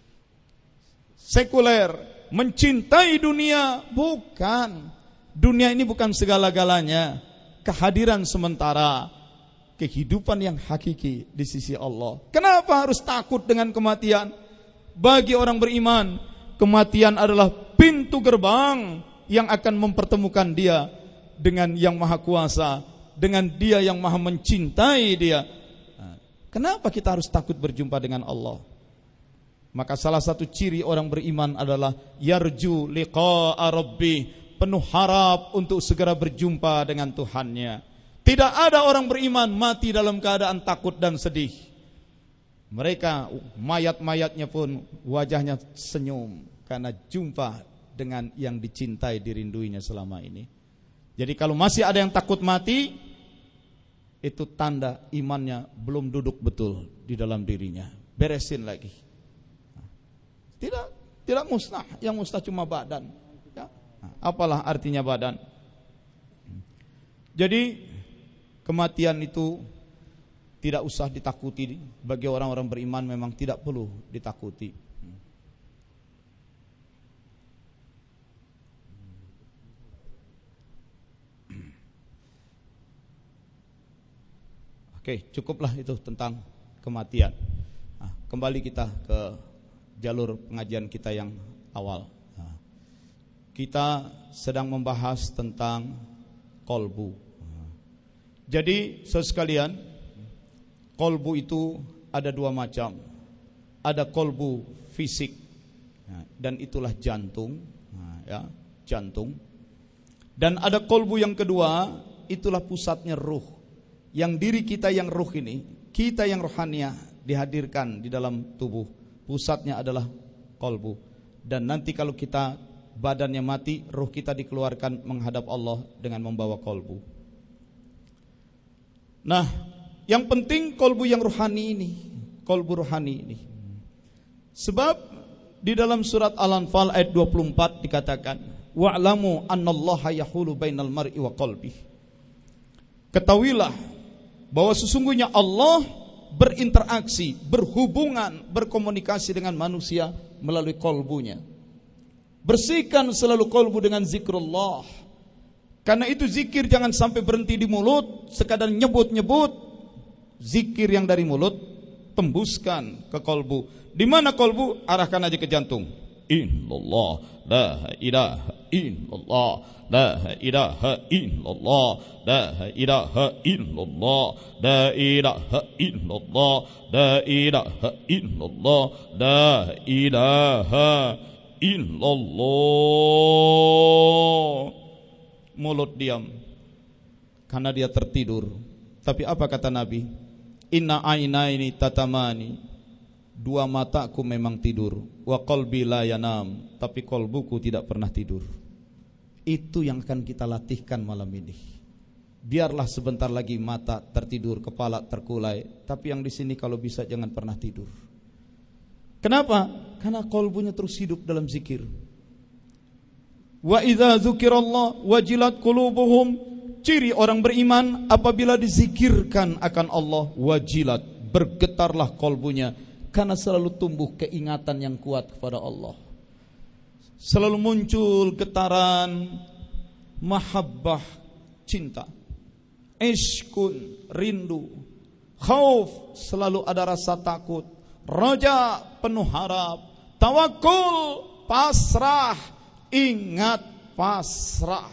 sekuler, mencintai dunia, bukan. Dunia ini bukan segala-galanya. Kehadiran sementara, kehidupan yang hakiki di sisi Allah. Kenapa harus takut dengan kematian? Bagi orang beriman, kematian adalah pintu gerbang yang akan mempertemukan dia dengan yang maha kuasa, dengan dia yang maha mencintai dia. Kenapa kita harus takut berjumpa dengan Allah? Maka salah satu ciri orang beriman adalah yarju liqa'a rabbi, penuh harap untuk segera berjumpa dengan Tuhannya. Tidak ada orang beriman mati dalam keadaan takut dan sedih. Mereka mayat-mayatnya pun wajahnya senyum karena jumpa dengan yang dicintai, dirinduinya selama ini. Jadi kalau masih ada yang takut mati, itu tanda imannya belum duduk betul di dalam dirinya. Beresin lagi. Tidak, tidak musnah. Yang musnah cuma badan. Ya. Apalah artinya badan? Jadi kematian itu tidak usah ditakuti. Bagi orang-orang beriman memang tidak perlu ditakuti. Oke, cukuplah itu tentang kematian. Nah, kembali kita ke jalur pengajian kita yang awal. Nah, kita sedang membahas tentang kolbu. Jadi saudara sekalian, kolbu itu ada dua macam. Ada kolbu fisik, dan itulah jantung, ya, jantung. Dan ada kolbu yang kedua, itulah pusatnya ruh. Yang diri kita yang ruh ini, kita yang rohaniah dihadirkan di dalam tubuh. Pusatnya adalah kolbu. Dan nanti kalau kita badannya mati, ruh kita dikeluarkan menghadap Allah dengan membawa kolbu. Nah, yang penting kolbu yang rohani ini, kolbu rohani ini. Sebab di dalam surat Al-Anfal ayat dua puluh empat dikatakan, wa'lamu annallaha yahulu bainal mar'i wa qalbi. Ketahuilah bahwa sesungguhnya Allah berinteraksi, berhubungan, berkomunikasi dengan manusia melalui kolbunya. Bersihkan selalu kolbu dengan zikrullah. Karena itu zikir jangan sampai berhenti di mulut, sekadar nyebut-nyebut. Zikir yang dari mulut tembuskan ke kolbu. Di mana kolbu? Arahkan aja ke jantung. Illallah, la ilaha illallah, la ilaha illallah, la ilaha illallah, la ilaha illallah, la ilaha illallah, la ilaha illallah. Mulut diam karena dia tertidur. Tapi apa kata Nabi? Inna ainaini tatamani. Dua mataku memang tidur. Wa qalbi la yanam. Tapi kolbuku tidak pernah tidur. Itu yang akan kita latihkan malam ini. Biarlah sebentar lagi mata tertidur, kepala terkulai. Tapi yang di sini kalau bisa jangan pernah tidur. Kenapa? Karena kolbunya terus hidup dalam zikir. Wa idza dzukirallah wajilat qulubuhum. Ciri orang beriman apabila dizikirkan akan Allah, wajilat, bergetarlah kolbunya, karena selalu tumbuh keingatan yang kuat kepada Allah. Selalu muncul getaran mahabbah, cinta, ishkun, rindu, khauf, selalu ada rasa takut, raja, penuh harap, tawakul, pasrah, ingat, pasrah.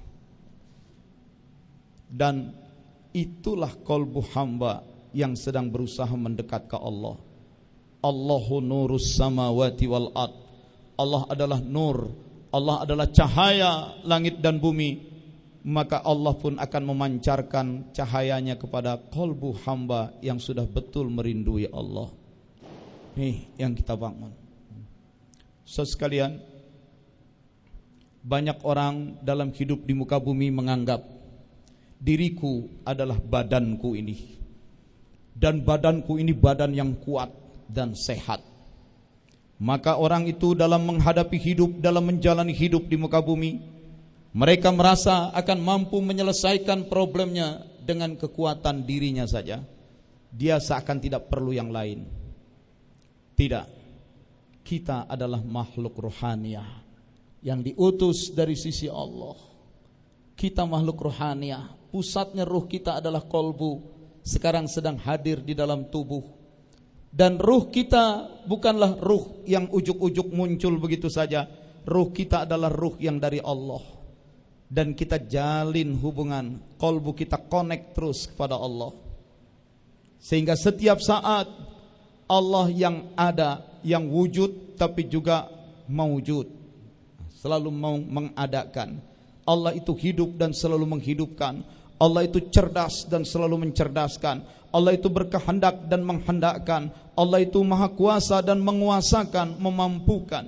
Dan itulah kolbu hamba yang sedang berusaha mendekat ke Allah. Allahu nurus samawati wal ard. Allah adalah nur, Allah adalah cahaya langit dan bumi. Maka Allah pun akan memancarkan cahayanya kepada kolbu hamba yang sudah betul merindui Allah. Nih yang kita bangun. Saudara sekalian, banyak orang dalam hidup di muka bumi menganggap diriku adalah badanku ini, dan badanku ini badan yang kuat dan sehat. Maka orang itu dalam menghadapi hidup, dalam menjalani hidup di muka bumi, mereka merasa akan mampu menyelesaikan problemnya dengan kekuatan dirinya saja. Dia seakan tidak perlu yang lain. Tidak. Kita adalah makhluk rohaniah yang diutus dari sisi Allah. Kita makhluk rohaniah. Pusatnya ruh kita adalah kolbu. Sekarang sedang hadir di dalam tubuh. Dan ruh kita bukanlah ruh yang ujuk-ujuk muncul begitu saja. Ruh kita adalah ruh yang dari Allah. Dan kita jalin hubungan, kolbu kita connect terus kepada Allah. Sehingga setiap saat Allah yang ada, yang wujud tapi juga mawujud, selalu mau mengadakan. Allah itu hidup dan selalu menghidupkan. Allah itu cerdas dan selalu mencerdaskan. Allah itu berkehendak dan menghendakkan. Allah itu maha kuasa dan menguasakan, memampukan.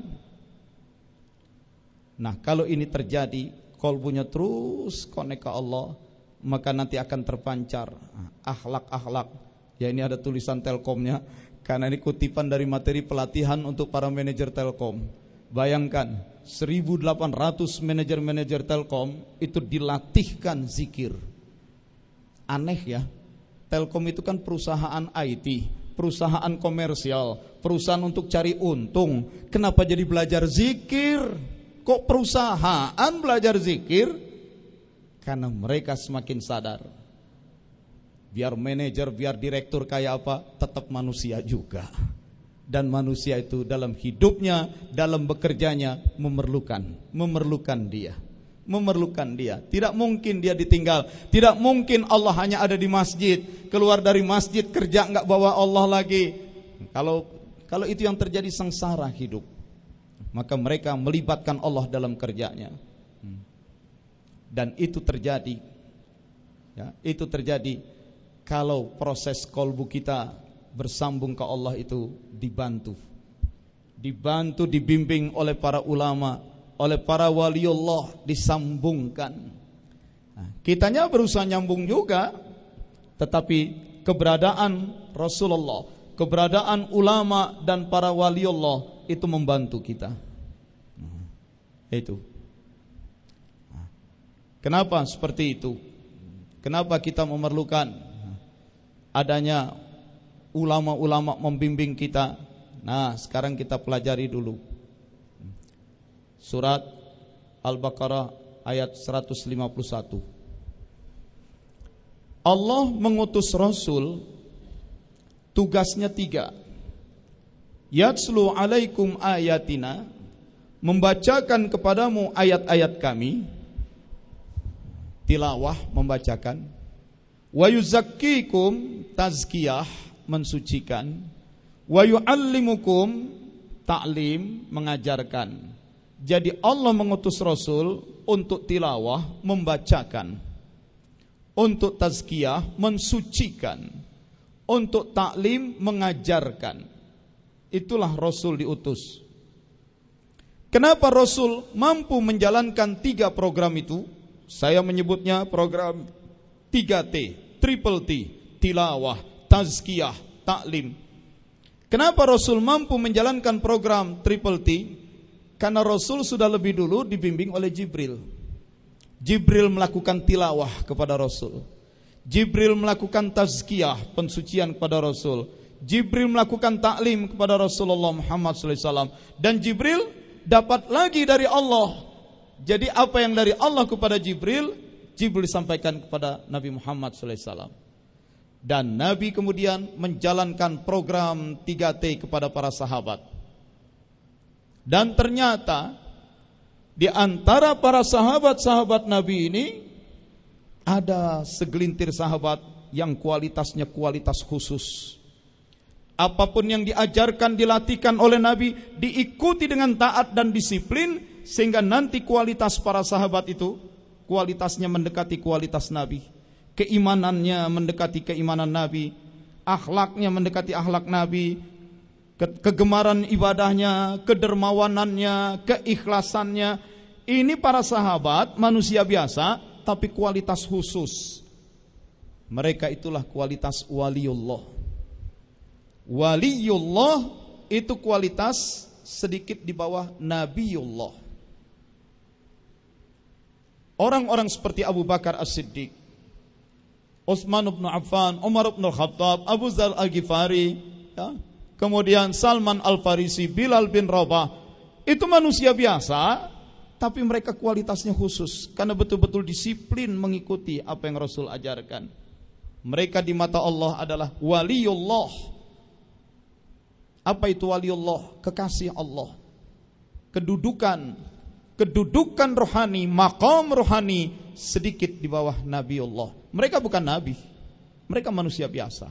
Nah, kalau ini terjadi, kolbunya terus connect ke Allah, maka nanti akan terpancar akhlak-akhlak. Ya, ini ada tulisan Telkomnya, karena ini kutipan dari materi pelatihan untuk para manajer Telkom. Bayangkan, seribu delapan ratus manajer-manajer Telkom itu dilatihkan zikir. Aneh ya, Telkom itu kan perusahaan I T, perusahaan komersial, perusahaan untuk cari untung. Kenapa jadi belajar zikir? Kok perusahaan belajar zikir? Karena mereka semakin sadar, biar manajer, biar direktur kayak apa, tetap manusia juga. Dan manusia itu dalam hidupnya, dalam bekerjanya memerlukan, memerlukan dia, memerlukan dia. Tidak mungkin dia ditinggal. Tidak mungkin Allah hanya ada di masjid, keluar dari masjid kerja nggak bawa Allah lagi. Kalau kalau itu yang terjadi, sengsara hidup. Maka mereka melibatkan Allah dalam kerjanya. Dan itu terjadi, ya, itu terjadi kalau proses kolbu kita bersambung ke Allah itu dibantu, dibantu, dibimbing oleh para ulama, oleh para waliullah, disambungkan. Nah, kitanya berusaha nyambung juga, tetapi keberadaan Rasulullah, keberadaan ulama dan para waliullah itu membantu kita. Nah, itu. Nah, kenapa seperti itu? Kenapa kita memerlukan adanya ulama-ulama membimbing kita? Nah, sekarang kita pelajari dulu surat Al-Baqarah ayat seratus lima puluh satu. Allah mengutus Rasul, tugasnya tiga. Yatslu alaikum ayatina, membacakan kepadamu ayat-ayat kami, tilawah, membacakan. Wa yuzakkikum, tazkiyah, mensucikan. Wa yu'allimukum, ta'lim, mengajarkan. Jadi Allah mengutus Rasul untuk tilawah, membacakan, untuk tazkiyah, mensucikan, untuk ta'lim, mengajarkan. Itulah Rasul diutus. Kenapa Rasul mampu menjalankan tiga program itu? Saya menyebutnya program tiga T, triple T, tilawah, tazkiyah, ta'lim. Kenapa Rasul mampu menjalankan program triple T? Karena Rasul sudah lebih dulu dibimbing oleh Jibril. Jibril melakukan tilawah kepada Rasul. Jibril melakukan tazkiyah, pensucian kepada Rasul. Jibril melakukan ta'lim kepada Rasulullah Muhammad sallallahu alaihi wasallam. Dan Jibril dapat lagi dari Allah. Jadi apa yang dari Allah kepada Jibril, Jibril sampaikan kepada Nabi Muhammad sallallahu alaihi wasallam. Dan Nabi kemudian menjalankan program tiga T kepada para sahabat. Dan ternyata di antara para sahabat-sahabat Nabi ini ada segelintir sahabat yang kualitasnya kualitas khusus. Apapun yang diajarkan, dilatihkan oleh Nabi, diikuti dengan taat dan disiplin, sehingga nanti kualitas para sahabat itu kualitasnya mendekati kualitas Nabi. Keimanannya mendekati keimanan Nabi, akhlaknya mendekati akhlak Nabi, kegemaran ibadahnya, kedermawanannya, keikhlasannya. Ini para sahabat manusia biasa, tapi kualitas khusus. Mereka itulah kualitas waliullah. Waliullah itu kualitas sedikit di bawah Nabiullah. Orang-orang seperti Abu Bakar As-Siddiq, Utsman bin Affan, Umar bin Khattab, Abu Dzar Al-Ghifari, ya, kemudian Salman Al-Farisi, Bilal bin Rabah, itu manusia biasa, tapi mereka kualitasnya khusus karena betul-betul disiplin mengikuti apa yang Rasul ajarkan. Mereka di mata Allah adalah waliullah. Apa itu waliullah? Kekasih Allah. Kedudukan, kedudukan rohani, maqam rohani sedikit di bawah Nabiullah. Mereka bukan nabi, mereka manusia biasa.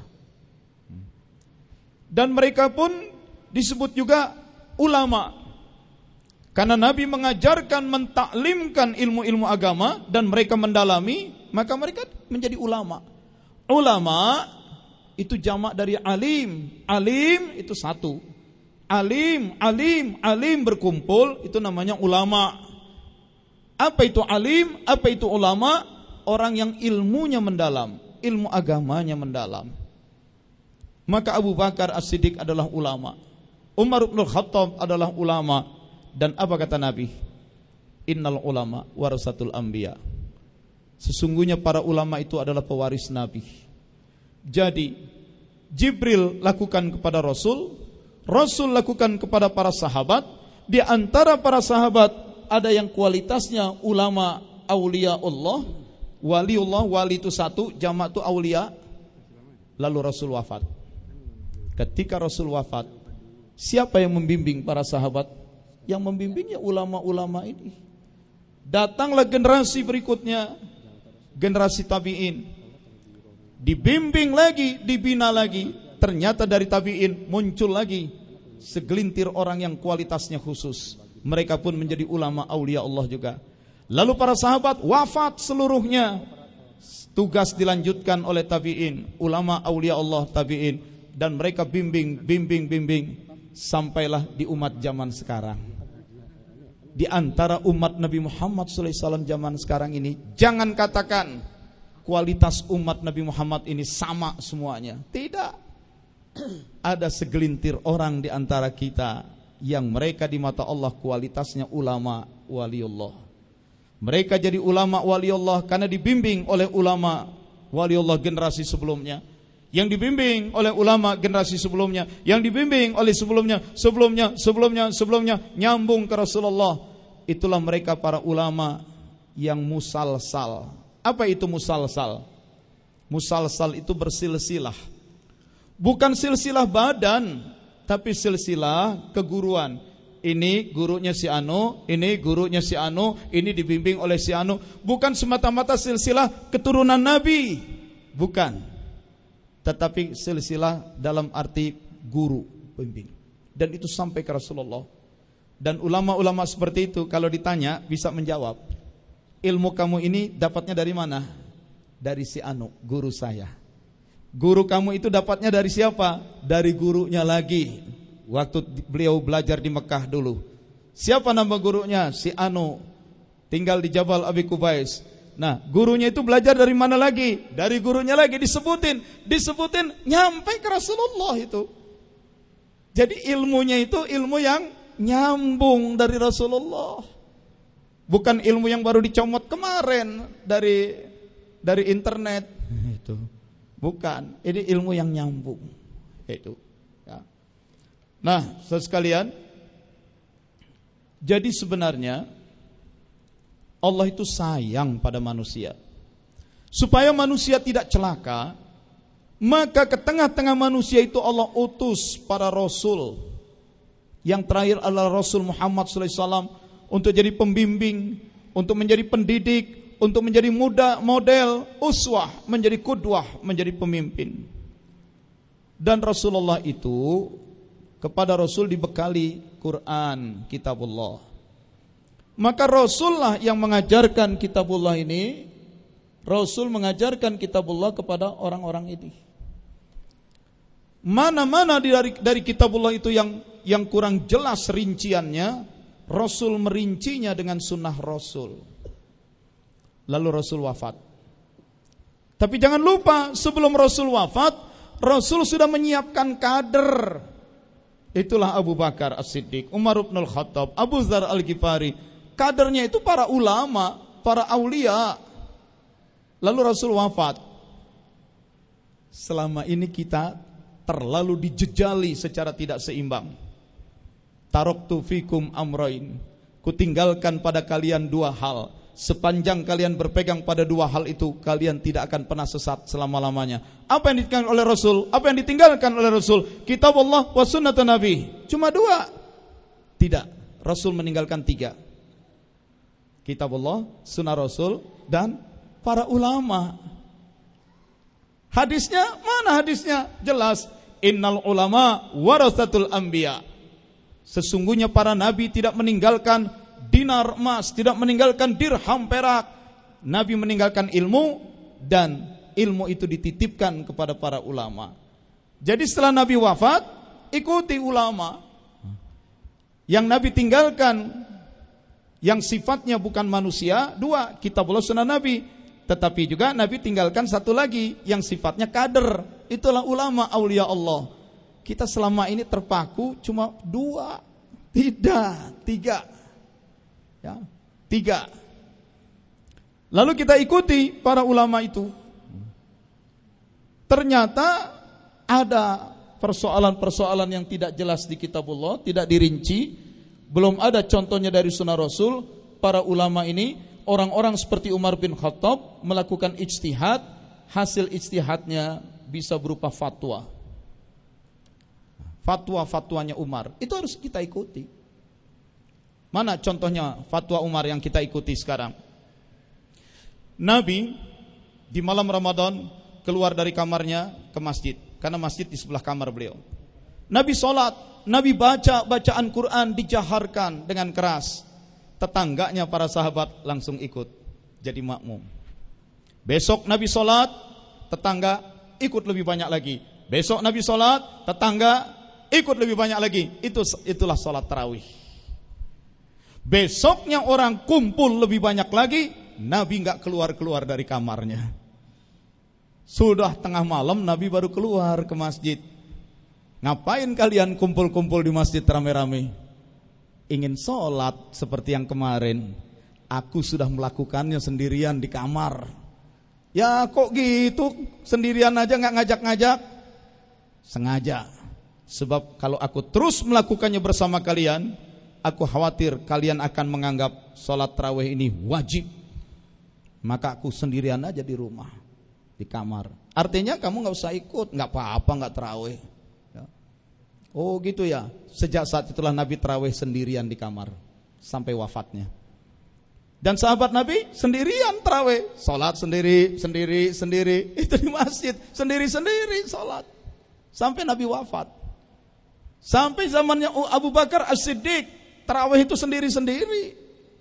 Dan mereka pun disebut juga ulama, karena Nabi mengajarkan, mentaklimkan ilmu-ilmu agama dan mereka mendalami, maka mereka menjadi ulama. Ulama itu jamak dari alim. Alim itu satu. Alim, alim, alim berkumpul, itu namanya ulama. Apa itu alim? Apa itu ulama? Orang yang ilmunya mendalam, ilmu agamanya mendalam. Maka Abu Bakar As-Siddiq adalah ulama, Umar bin Khattab adalah ulama. Dan apa kata Nabi? Innal ulama warasatul anbiya. Sesungguhnya para ulama itu adalah pewaris Nabi. Jadi Jibril lakukan kepada Rasul, Rasul lakukan kepada para sahabat. Di antara para sahabat ada yang kualitasnya ulama, aulia Allah, waliullah. Wali itu satu, jamak itu aulia. Lalu Rasul wafat. Ketika Rasul wafat, Siapa yang membimbing para sahabat? Yang membimbingnya ulama-ulama ini. Datanglah generasi berikutnya, generasi tabi'in. Dibimbing lagi, dibina lagi. Ternyata dari tabi'in muncul lagi segelintir orang yang kualitasnya khusus. Mereka pun menjadi ulama aulia Allah juga. Lalu para sahabat wafat seluruhnya. Tugas dilanjutkan oleh tabi'in, ulama aulia Allah tabi'in. Dan mereka bimbing, bimbing, bimbing. Sampailah di umat zaman sekarang. Di antara umat Nabi Muhammad shallallahu alaihi wasallam zaman sekarang ini, jangan katakan kualitas umat Nabi Muhammad ini sama semuanya. Tidak. Ada segelintir orang di antara kita yang mereka di mata Allah kualitasnya ulama waliullah. Mereka jadi ulama waliullah karena dibimbing oleh ulama waliullah generasi sebelumnya, yang dibimbing oleh ulama generasi sebelumnya, yang dibimbing oleh sebelumnya, sebelumnya, sebelumnya, sebelumnya, nyambung ke Rasulullah. Itulah mereka para ulama yang musalsal. Apa itu musalsal? Musalsal itu bersilsilah. Bukan silsilah badan, tapi silsilah keguruan. Ini gurunya si Anu, ini gurunya si Anu, ini dibimbing oleh si Anu. Bukan semata-mata silsilah keturunan Nabi, bukan. Tetapi silsilah dalam arti guru, pembimbing. Dan itu sampai ke Rasulullah. Dan ulama-ulama seperti itu kalau ditanya bisa menjawab. Ilmu kamu ini dapatnya dari mana? Dari si Anu, guru saya. Guru kamu itu dapatnya dari siapa? Dari gurunya lagi. Waktu beliau belajar di Mekah dulu. Siapa nama gurunya? Si Anu. Tinggal di Jabal Abi Kubais. Nah, gurunya itu belajar dari mana lagi? Dari gurunya lagi, disebutin, disebutin, nyampe ke Rasulullah itu. Jadi ilmunya itu ilmu yang nyambung dari Rasulullah. Bukan ilmu yang baru dicomot kemarin dari dari internet. Itu. Bukan, ini ilmu yang nyambung. Itu. Ya. Nah, saudara sekalian, jadi sebenarnya Allah itu sayang pada manusia. Supaya manusia tidak celaka, maka ke tengah-tengah manusia itu Allah utus para rasul. Yang terakhir adalah Rasul Muhammad sallallahu alaihi wasallam untuk jadi pembimbing, untuk menjadi pendidik, untuk menjadi muda, model, uswah, menjadi kudwah, menjadi pemimpin. Dan Rasulullah itu kepada Rasul dibekali Quran, kitabullah. Maka Rasulullah yang mengajarkan kitabullah ini. Rasul mengajarkan kitabullah kepada orang-orang ini. Mana-mana dari, dari kitabullah itu yang yang kurang jelas rinciannya, Rasul merincinya dengan sunnah Rasul. Lalu Rasul wafat. Tapi jangan lupa, sebelum Rasul wafat, Rasul sudah menyiapkan kader. Itulah Abu Bakar As-Siddiq, Umar bin Al-Khattab, Abu Dzar Al-Ghifari. Kadernya itu para ulama, para aulia. Lalu Rasul wafat. Selama ini kita terlalu dijejali secara tidak seimbang. Taraktu fikum amrain. Kutinggalkan pada kalian dua hal. Sepanjang kalian berpegang pada dua hal itu, kalian tidak akan pernah sesat selama-lamanya. Apa yang ditinggalkan oleh Rasul? Apa yang ditinggalkan oleh Rasul? Kitab Allah wa sunnatun Nabi. Cuma dua? Tidak. Rasul meninggalkan tiga. Kitab Allah, sunnah Rasul, dan para ulama. Hadisnya, mana hadisnya? Jelas. Innal ulama warasatul anbiya. Sesungguhnya para nabi tidak meninggalkan dinar emas, tidak meninggalkan dirham perak. Nabi meninggalkan ilmu, dan ilmu itu dititipkan kepada para ulama. Jadi setelah Nabi wafat, ikuti ulama. Yang Nabi tinggalkan, yang sifatnya bukan manusia, dua, kitabullah sunnah Nabi. Tetapi juga Nabi tinggalkan satu lagi, yang sifatnya kader. Itulah ulama aulia Allah. Kita selama ini terpaku cuma dua, tidak, tiga. Ya, tiga. Lalu kita ikuti para ulama itu. Ternyata ada persoalan-persoalan yang tidak jelas di kitabullah, tidak dirinci. Belum ada contohnya dari sunnah Rasul. Para ulama ini, orang-orang seperti Umar bin Khattab melakukan ijtihad. Hasil ijtihadnya bisa berupa fatwa. fatwa-fatwanya Umar, itu harus kita ikuti. Mana contohnya fatwa Umar yang kita ikuti sekarang? Nabi di malam Ramadan keluar dari kamarnya ke masjid, karena masjid di sebelah kamar beliau. Nabi sholat, Nabi baca bacaan Quran dijaharkan dengan keras. Tetangganya para sahabat langsung ikut jadi makmum. Besok Nabi sholat, tetangga ikut lebih banyak lagi. Besok Nabi sholat, tetangga ikut lebih banyak lagi. Itu itulah sholat tarawih. Besoknya orang kumpul lebih banyak lagi, Nabi nggak keluar-keluar dari kamarnya. Sudah tengah malam Nabi baru keluar ke masjid. Ngapain kalian kumpul-kumpul di masjid rame-rame? Ingin sholat seperti yang kemarin. Aku sudah melakukannya sendirian di kamar. Ya kok gitu, sendirian aja gak ngajak-ngajak? Sengaja. Sebab kalau aku terus melakukannya bersama kalian, aku khawatir kalian akan menganggap sholat tarawih ini wajib. Maka aku sendirian aja di rumah, di kamar. Artinya kamu gak usah ikut, gak apa-apa gak tarawih. Oh gitu ya. Sejak saat itulah Nabi tarawih sendirian di kamar sampai wafatnya. Dan sahabat Nabi sendirian tarawih, salat sendiri, sendiri, sendiri. Itu di masjid, sendiri-sendiri salat sampai Nabi wafat. Sampai zamannya Abu Bakar As-Siddiq tarawih itu sendiri-sendiri.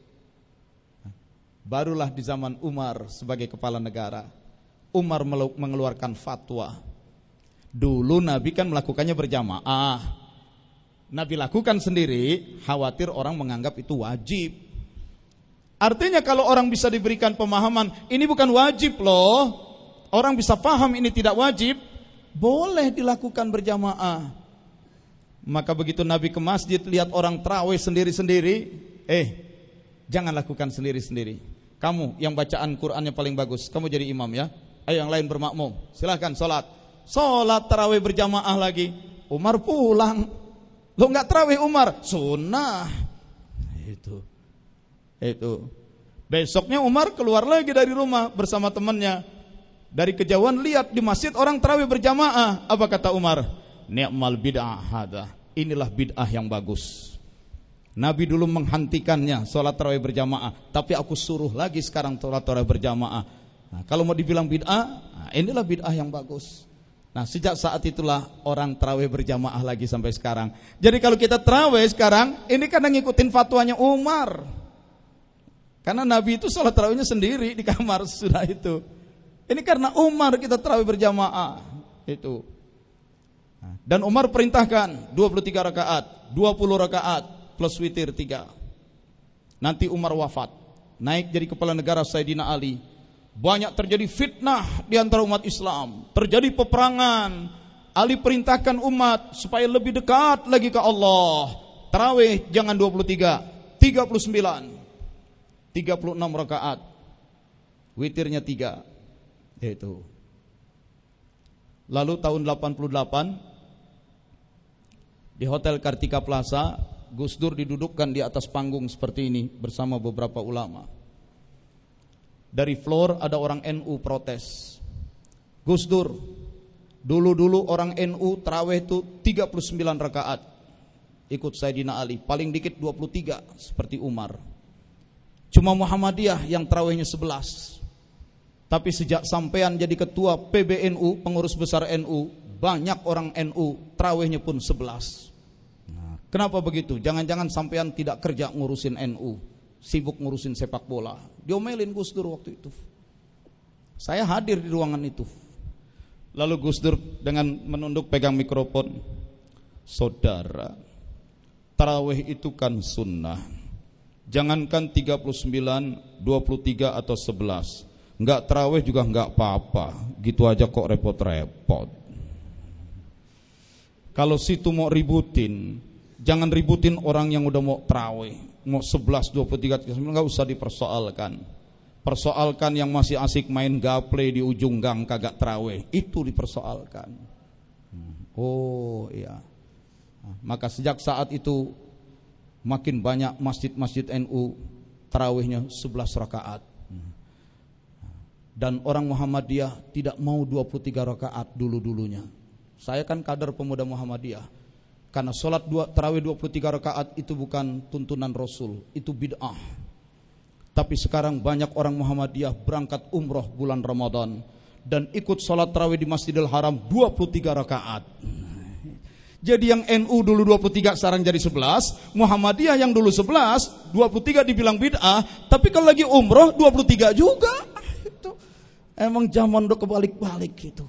Barulah di zaman Umar sebagai kepala negara, Umar mengeluarkan fatwa. Dulu Nabi kan melakukannya berjamaah. Nabi lakukan sendiri, khawatir orang menganggap itu wajib. Artinya kalau orang bisa diberikan pemahaman, ini bukan wajib loh, orang bisa paham ini tidak wajib, boleh dilakukan berjamaah. Maka begitu Nabi ke masjid, lihat orang tarawih sendiri-sendiri, eh jangan lakukan sendiri-sendiri. Kamu yang bacaan Qur'annya paling bagus, kamu jadi imam ya. Ayo yang lain bermakmum, silahkan sholat. Sholat tarawih berjamaah lagi. Umar pulang. Lo nggak tarawih Umar? Sunnah. Itu, itu. Besoknya Umar keluar lagi dari rumah bersama temannya. Dari kejauhan lihat di masjid orang tarawih berjamaah. Apa kata Umar? Ni'mal bid'ah hada. Inilah bid'ah yang bagus. Nabi dulu menghentikannya sholat tarawih berjamaah, tapi aku suruh lagi sekarang sholat tarawih berjamaah. Nah, kalau mau dibilang bid'ah, nah inilah bid'ah yang bagus. Nah sejak saat itulah orang tarawih berjamaah lagi sampai sekarang. Jadi kalau kita tarawih sekarang, ini kadang ngikutin fatwanya Umar. Karena Nabi itu sholat tarawihnya sendiri di kamar sudah itu. Ini karena Umar kita tarawih berjamaah itu. Dan Umar perintahkan dua puluh tiga rakaat, dua puluh rakaat plus witir tiga. Nanti Umar wafat, naik jadi kepala negara Sayyidina Ali. Banyak terjadi fitnah di antara umat Islam, terjadi peperangan. Ali perintahkan umat supaya lebih dekat lagi ke Allah. Tarawih jangan dua puluh tiga, tiga puluh sembilan, tiga puluh enam rakaat. Witirnya tiga. Itu. Lalu tahun delapan puluh delapan di Hotel Kartika Plaza, Gus Dur didudukkan di atas panggung seperti ini bersama beberapa ulama. Dari floor ada orang N U protes. Gus Dur, dulu-dulu orang N U tarawih itu tiga puluh sembilan rakaat. Ikut Sayyidina Ali, paling dikit dua puluh tiga seperti Umar. Cuma Muhammadiyah yang tarawihnya sebelas. Tapi sejak sampean jadi ketua P B N U, pengurus besar N U, banyak orang N U tarawihnya pun sebelas. Nah, kenapa begitu? Jangan-jangan sampean tidak kerja ngurusin N U, sibuk ngurusin sepak bola. Diomelin Gus Dur waktu itu. Saya hadir di ruangan itu. Lalu Gus Dur dengan menunduk pegang mikrofon, saudara, tarawih itu kan sunnah. Jangankan tiga puluh sembilan, dua puluh tiga atau sebelas, enggak tarawih juga enggak apa-apa. Gitu aja kok repot-repot. Kalau situ mau ributin, jangan ributin orang yang udah mau tarawih. Mau sebelas, dua puluh tiga, tiga puluh sembilan, enggak usah dipersoalkan. Persoalkan yang masih asik main gaple di ujung gang kagak tarawih, itu dipersoalkan. Oh iya. Maka sejak saat itu makin banyak masjid-masjid N U tarawihnya sebelas rakaat. Dan orang Muhammadiyah tidak mau dua puluh tiga rakaat dulu-dulunya. Saya kan kader pemuda Muhammadiyah. Karena sholat dua, tarawih dua puluh tiga rakaat itu bukan tuntunan Rasul, itu bid'ah. Tapi sekarang banyak orang Muhammadiyah berangkat umroh bulan Ramadan dan ikut sholat tarawih di Masjidil Haram dua puluh tiga rakaat. Jadi yang N U dulu dua puluh tiga sekarang jadi sebelas, Muhammadiyah yang dulu sebelas, dua puluh tiga dibilang bid'ah, tapi kalau lagi umroh dua puluh tiga juga. Itu emang zaman udah kebalik-balik gitu.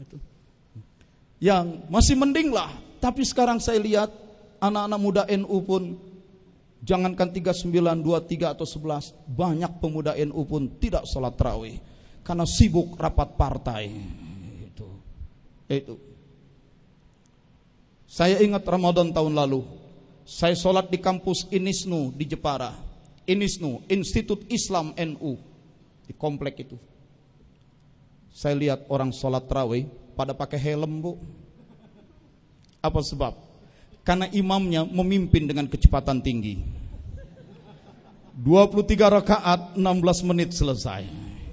Yang masih mending lah. Tapi sekarang saya lihat anak-anak muda N U pun, jangankan tiga puluh sembilan, dua puluh tiga atau sebelas, banyak pemuda N U pun tidak sholat tarawih karena sibuk rapat partai. Itu, itu. Saya ingat Ramadan tahun lalu, saya sholat di kampus INISNU di Jepara, INISNU, Institut Islam N U, di komplek itu. Saya lihat orang sholat tarawih pada pakai helm, Bu. Apa sebab? Karena imamnya memimpin dengan kecepatan tinggi. dua puluh tiga rakaat, enam belas menit selesai.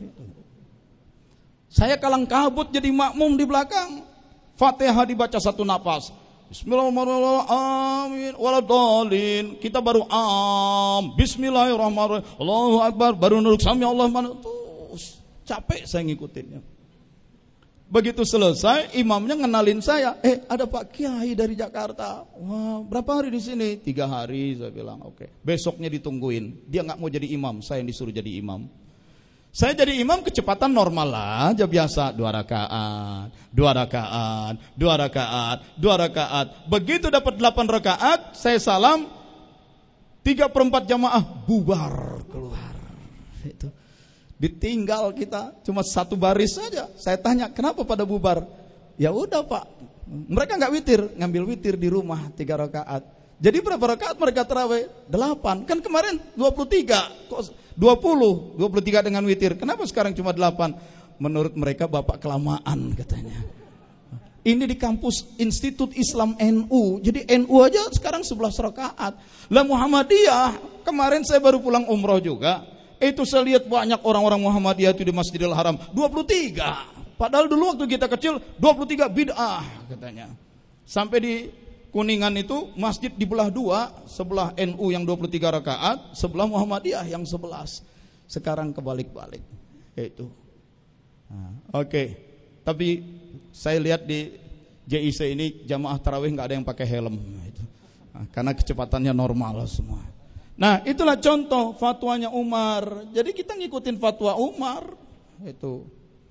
Saya kalang kabut jadi makmum di belakang. Fatihah dibaca satu napas. Bismillahirrahmanirrahim. Waladhalin. Kita baru am. Bismillahirrahmanirrahim. Allahu Akbar. Baru nuruk sami Allah. Terus capek saya ngikutinnya. Begitu selesai, imamnya ngenalin saya. Eh, ada Pak Kiai dari Jakarta. Wah, berapa hari di sini? Tiga hari, saya bilang. Oke. Okay. Besoknya ditungguin. Dia nggak mau jadi imam. Saya yang disuruh jadi imam. Saya jadi imam kecepatan normal lah, aja biasa. Dua rakaat, dua rakaat, dua rakaat, dua rakaat. Begitu dapat delapan rakaat, saya salam. Tiga perempat jamaah bubar keluar. Itu. Ditinggal kita cuma satu baris saja. Saya tanya, kenapa pada bubar? Ya udah Pak, mereka nggak witir, ngambil witir di rumah tiga rakaat. Jadi berapa rakaat mereka tarawih? Delapan. Kan kemarin dua puluh tiga, kok dua puluh, dua puluh tiga dengan witir. Kenapa sekarang cuma delapan? Menurut mereka bapak kelamaan katanya. Ini di kampus Institut Islam N U. Jadi N U aja sekarang sebelas rakaat. Lah Muhammadiyah, kemarin saya baru pulang umroh juga. Itu saya lihat banyak orang-orang Muhammadiyah itu di Masjidil Haram dua puluh tiga. Padahal dulu waktu kita kecil dua puluh tiga bid'ah katanya. Sampai di Kuningan itu masjid dibelah dua, sebelah N U yang dua puluh tiga rakaat, sebelah Muhammadiyah yang sebelas. Sekarang kebalik-balik. Itu. Nah, Oke. Okay. Tapi saya lihat di J I C ini jamaah tarawih nggak ada yang pakai helm. Itu. Nah, karena kecepatannya normal semua. Nah, itulah contoh fatwanya Umar. Jadi kita ngikutin fatwa Umar. Itu.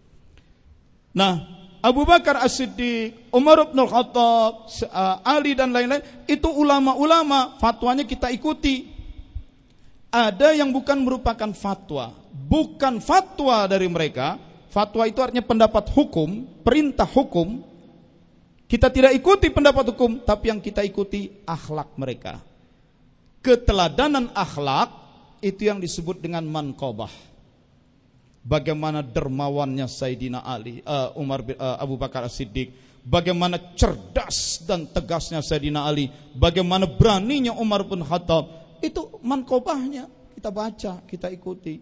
Nah, Abu Bakar As-Siddiq, Umar bin Khattab, Ali dan lain-lain, itu ulama-ulama, fatwanya kita ikuti. Ada yang bukan merupakan fatwa, bukan fatwa dari mereka. Fatwa itu artinya pendapat hukum, perintah hukum. Kita tidak ikuti pendapat hukum, tapi yang kita ikuti akhlak mereka. Keteladanan akhlak itu yang disebut dengan manqobah. Bagaimana dermawannya Sayyidina Ali, uh, Umar bin, uh, Abu Bakar As-Siddiq, bagaimana cerdas dan tegasnya Sayyidina Ali, bagaimana beraninya Umar bin Khattab. Itu manqobahnya kita baca, kita ikuti.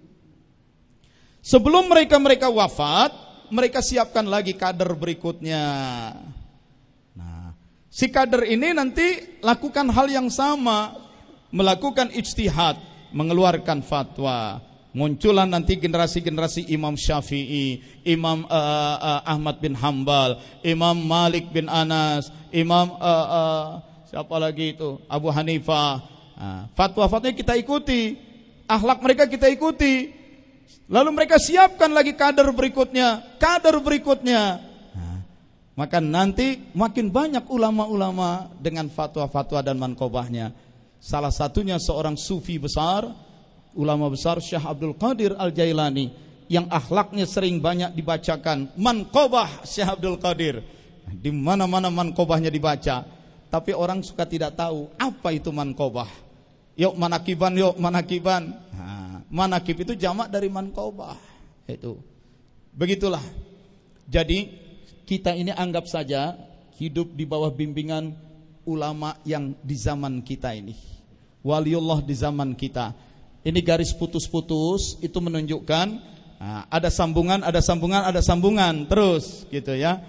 Sebelum mereka-mereka wafat, mereka siapkan lagi kader berikutnya. Nah, si kader ini nanti lakukan hal yang sama, melakukan ijtihad, mengeluarkan fatwa. Munculan nanti generasi-generasi Imam Syafi'i, Imam uh, uh, Ahmad bin Hambal, Imam Malik bin Anas, Imam uh, uh, siapa lagi itu? Abu Hanifah. Nah, fatwa-fatwanya kita ikuti, akhlak mereka kita ikuti. Lalu mereka siapkan lagi kader berikutnya, kader berikutnya. Nah, maka nanti makin banyak ulama-ulama dengan fatwa-fatwa dan manqobahnya. Salah satunya seorang sufi besar, ulama besar Syekh Abdul Qadir Al-Jailani, yang akhlaknya sering banyak dibacakan. Manqobah Syekh Abdul Qadir, di mana-mana manqobahnya dibaca, tapi orang suka tidak tahu apa itu manqobah. Yuk manakiban, yuk manakiban. Nah, manakib itu jamak dari manqobah. Itu begitulah. Jadi kita ini anggap saja hidup di bawah bimbingan ulama yang di zaman kita ini, waliullah di zaman kita. Ini garis putus-putus itu menunjukkan nah, ada sambungan, ada sambungan, ada sambungan terus gitu ya.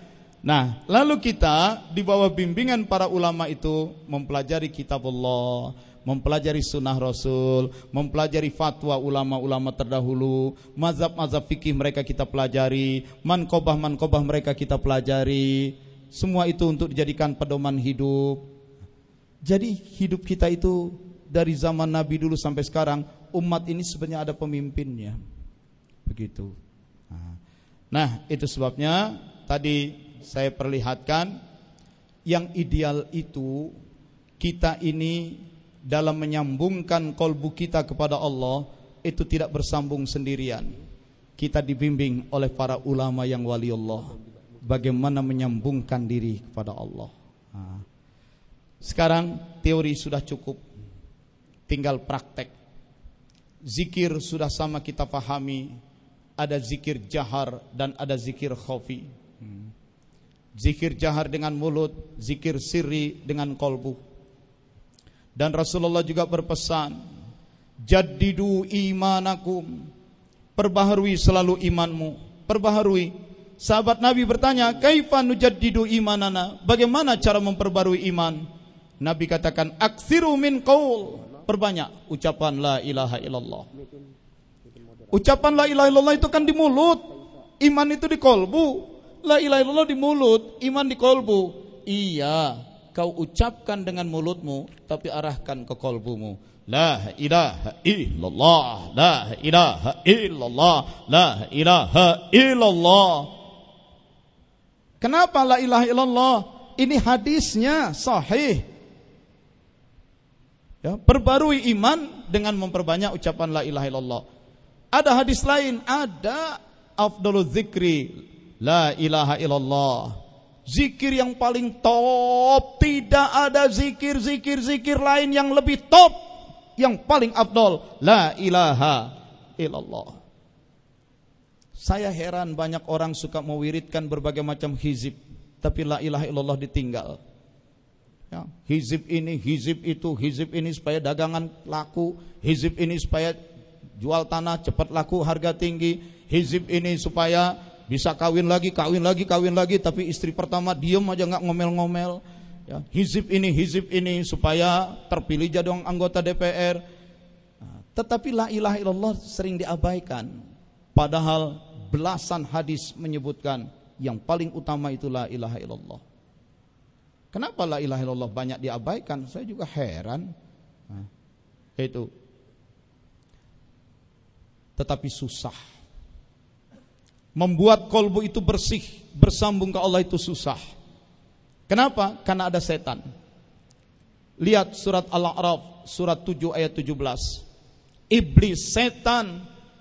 Nah, lalu kita di bawah bimbingan para ulama itu mempelajari kitabullah, mempelajari sunnah Rasul, mempelajari fatwa ulama-ulama terdahulu, mazhab-mazhab fikih mereka kita pelajari, mankobah-mankobah mereka kita pelajari. Semua itu untuk dijadikan pedoman hidup. Jadi hidup kita itu dari zaman Nabi dulu sampai sekarang, umat ini sebenarnya ada pemimpinnya. Begitu. Nah, itu sebabnya tadi saya perlihatkan yang ideal itu kita ini dalam menyambungkan kolbu kita kepada Allah itu tidak bersambung sendirian. Kita dibimbing oleh para ulama yang wali Allah bagaimana menyambungkan diri kepada Allah. Nah, sekarang teori sudah cukup, tinggal praktek. Zikir sudah sama kita pahami, ada zikir jahar dan ada zikir khafi. Hmm. Zikir jahar dengan mulut, zikir sirri dengan kolbu. Dan Rasulullah juga berpesan, jaddidu imanakum, perbaharui selalu imanmu, perbaharui. Sahabat Nabi bertanya, kaifa nujaddidu imanana, bagaimana cara memperbarui iman? Nabi katakan, aktsiru min qaul, perbanyak ucapan la ilaha illallah. Ucapan la ilaha illallah itu kan di mulut, iman itu di kolbu. La ilaha illallah di mulut, iman di kolbu. Iya, kau ucapkan dengan mulutmu, tapi arahkan ke kolbumu. La ilaha illallah, la ilaha illallah, la ilaha illallah. Kenapa la ilaha illallah? Ini hadisnya sahih. Ya, perbarui iman dengan memperbanyak ucapan la ilaha illallah. Ada hadis lain, ada afdalul zikri la ilaha illallah. Zikir yang paling top, tidak ada zikir-zikir-zikir lain yang lebih top, yang paling afdal, la ilaha illallah. Saya heran banyak orang suka mewiridkan berbagai macam hizib, tapi la ilaha illallah ditinggal. Ya, hizib ini, hizib itu, hizib ini supaya dagangan laku, hizib ini supaya jual tanah cepat laku harga tinggi, hizib ini supaya bisa kawin lagi, kawin lagi, kawin lagi, tapi istri pertama diem aja nggak ngomel-ngomel. Ya, hizib ini, hizib ini supaya terpilih jadi anggota D P R. Nah, tetapi la ilaha illallah sering diabaikan. Padahal belasan hadis menyebutkan yang paling utama itu la ilaha illallah. Kenapa la ilaha illallah banyak diabaikan? Saya juga heran. Nah, itu. Tetapi susah. Membuat kolbu itu bersih, bersambung ke Allah itu susah. Kenapa? Karena ada setan. Lihat surat Al-A'raf, surat tujuh ayat tujuh belas. Iblis, setan,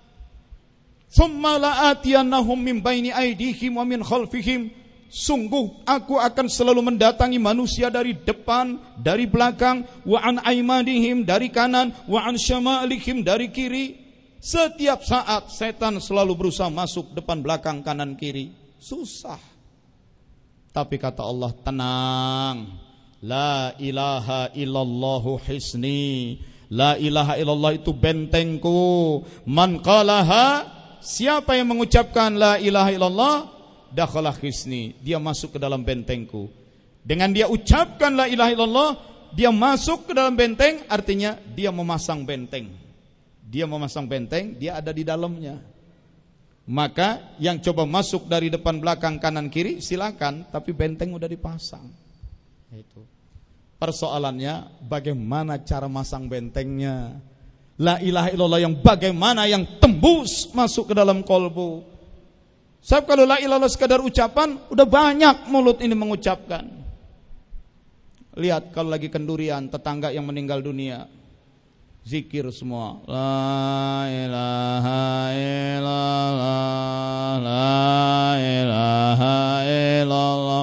"Tsumma la'atiyannahum min baini aydihim wa min khalfihim." Sungguh aku akan selalu mendatangi manusia dari depan, dari belakang, wa an aymanihim, dari kanan, wa an syamalihim, dari kiri. Setiap saat setan selalu berusaha masuk depan, belakang, kanan, kiri. Susah. Tapi kata Allah, tenang. La ilaha illallahu hisni. La ilaha illallah itu bentengku. Man qalaha, siapa yang mengucapkan la ilaha illallah, dakhala hisni, dia masuk ke dalam bentengku. Dengan dia ucapkan la ilaha illallah, dia masuk ke dalam benteng, artinya dia memasang benteng. Dia memasang benteng, dia ada di dalamnya. Maka yang coba masuk dari depan, belakang, kanan, kiri silakan, tapi benteng udah dipasang. Itu. Persoalannya bagaimana cara masang bentengnya. La ilaha illallah yang bagaimana yang tembus masuk ke dalam kolbu. Sebab kalau la ilaha illallah sekadar ucapan, udah banyak mulut ini mengucapkan. Lihat kalau lagi kendurian, tetangga yang meninggal dunia, zikir semua. La ilaha illallah, la ilaha illallah.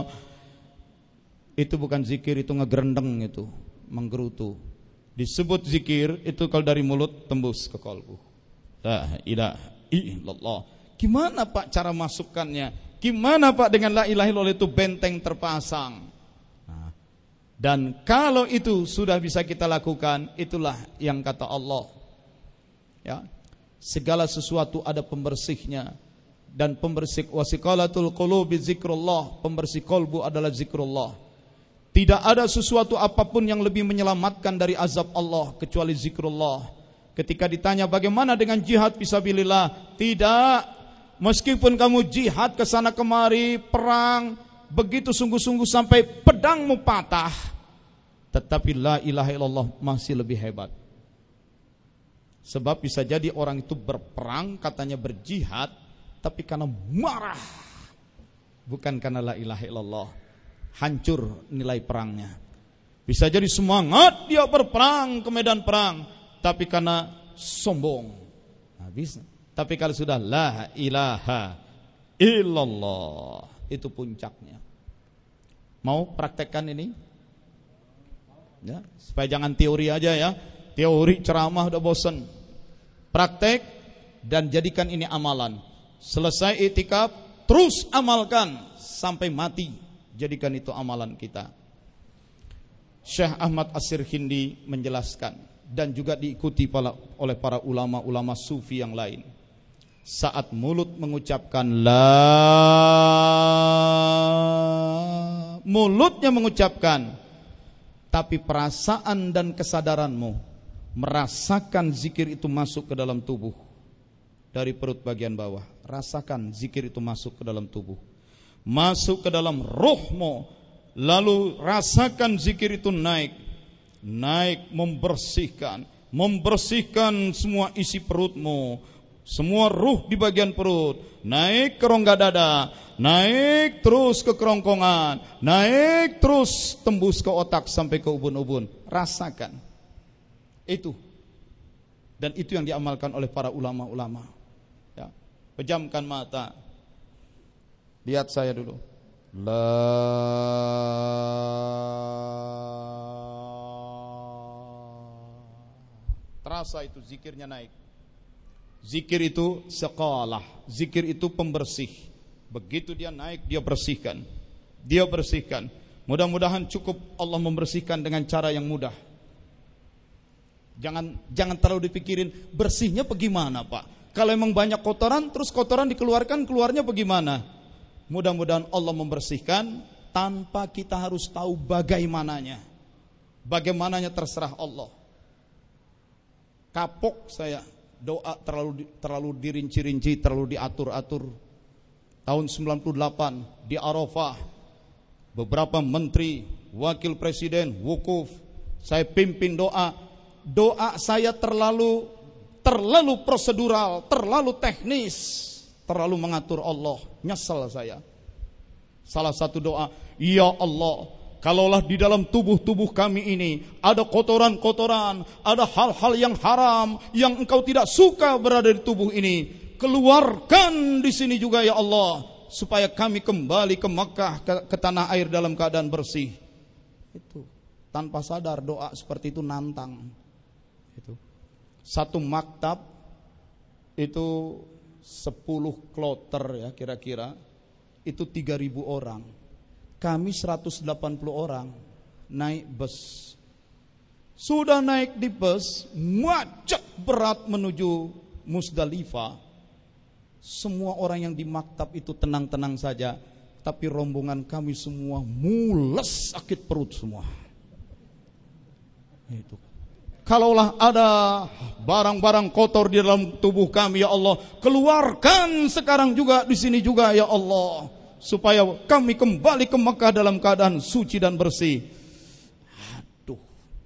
Itu bukan zikir, itu ngegerendeng, itu menggerutu. Disebut zikir itu kalau dari mulut tembus ke kalbu. La ilaha illallah. Gimana Pak cara masukkannya? Gimana Pak dengan la ilaha illallah itu benteng terpasang? Nah, dan kalau itu sudah bisa kita lakukan, itulah yang kata Allah. Ya, segala sesuatu ada pembersihnya. Dan pembersih wasiqalatul qulubi zikrullah, pembersih kolbu adalah zikrullah. Tidak ada sesuatu apapun yang lebih menyelamatkan dari azab Allah kecuali zikrullah. Ketika ditanya bagaimana dengan jihad fisabilillah, tidak. Meskipun kamu jihad ke sana kemari, perang begitu sungguh-sungguh sampai pedangmu patah, tetapi la ilaha illallah masih lebih hebat. Sebab bisa jadi orang itu berperang katanya berjihad, tapi karena marah, bukan karena la ilaha illallah, hancur nilai perangnya. Bisa jadi semangat dia berperang ke medan perang, tapi karena sombong. Nah, bisa. Tapi kalau sudah la ilaha illallah, itu puncaknya. Mau praktekkan ini? Ya, supaya jangan teori aja ya. Teori ceramah udah bosan. Praktek dan jadikan ini amalan. Selesai itikaf, terus amalkan sampai mati. Jadikan itu amalan kita. Syekh Ahmad As-Sirhindi menjelaskan, dan juga diikuti oleh para ulama-ulama sufi yang lain. Saat mulut mengucapkan la, mulutnya mengucapkan, tapi perasaan dan kesadaranmu merasakan zikir itu masuk ke dalam tubuh. Dari perut bagian bawah, rasakan zikir itu masuk ke dalam tubuh, masuk ke dalam rohmu. Lalu rasakan zikir itu naik, naik membersihkan, membersihkan semua isi perutmu, semua ruh di bagian perut, naik ke rongga dada, naik terus ke kerongkongan, naik terus tembus ke otak sampai ke ubun-ubun. Rasakan itu, dan itu yang diamalkan oleh para ulama-ulama. Ya. Pejamkan mata, lihat saya dulu. La terasa itu zikirnya naik. Zikir itu sekolah, zikir itu pembersih. Begitu dia naik, dia bersihkan, dia bersihkan. Mudah-mudahan cukup Allah membersihkan dengan cara yang mudah. Jangan jangan terlalu dipikirin bersihnya bagaimana Pak. Kalau emang banyak kotoran, terus kotoran dikeluarkan, keluarnya bagaimana? Mudah-mudahan Allah membersihkan tanpa kita harus tahu bagaimananya. Bagaimananya terserah Allah. Kapok saya doa terlalu terlalu dirinci-rinci, terlalu diatur-atur. Tahun sembilan puluh delapan di Arafah, beberapa menteri, wakil presiden, wukuf, saya pimpin doa. Doa saya terlalu terlalu prosedural, terlalu teknis, terlalu mengatur Allah. Nyesel saya. Salah satu doa, ya Allah, kalaulah di dalam tubuh-tubuh kami ini ada kotoran-kotoran, ada hal-hal yang haram yang Engkau tidak suka berada di tubuh ini, keluarkan di sini juga ya Allah, supaya kami kembali ke Mekah, ke, ke tanah air dalam keadaan bersih. Itu tanpa sadar doa seperti itu nantang. Itu satu maktab itu sepuluh kloter ya kira-kira, itu tiga ribu orang. Kami seratus delapan puluh orang naik bus. Sudah naik di bus, macet berat menuju Musdalifah. Semua orang yang di maktab itu tenang-tenang saja, tapi rombongan kami semua mules, sakit perut semua. Itu. Kalaulah ada barang-barang kotor di dalam tubuh kami ya Allah, keluarkan sekarang juga di sini juga ya Allah, supaya kami kembali ke Mekah dalam keadaan suci dan bersih. Aduh,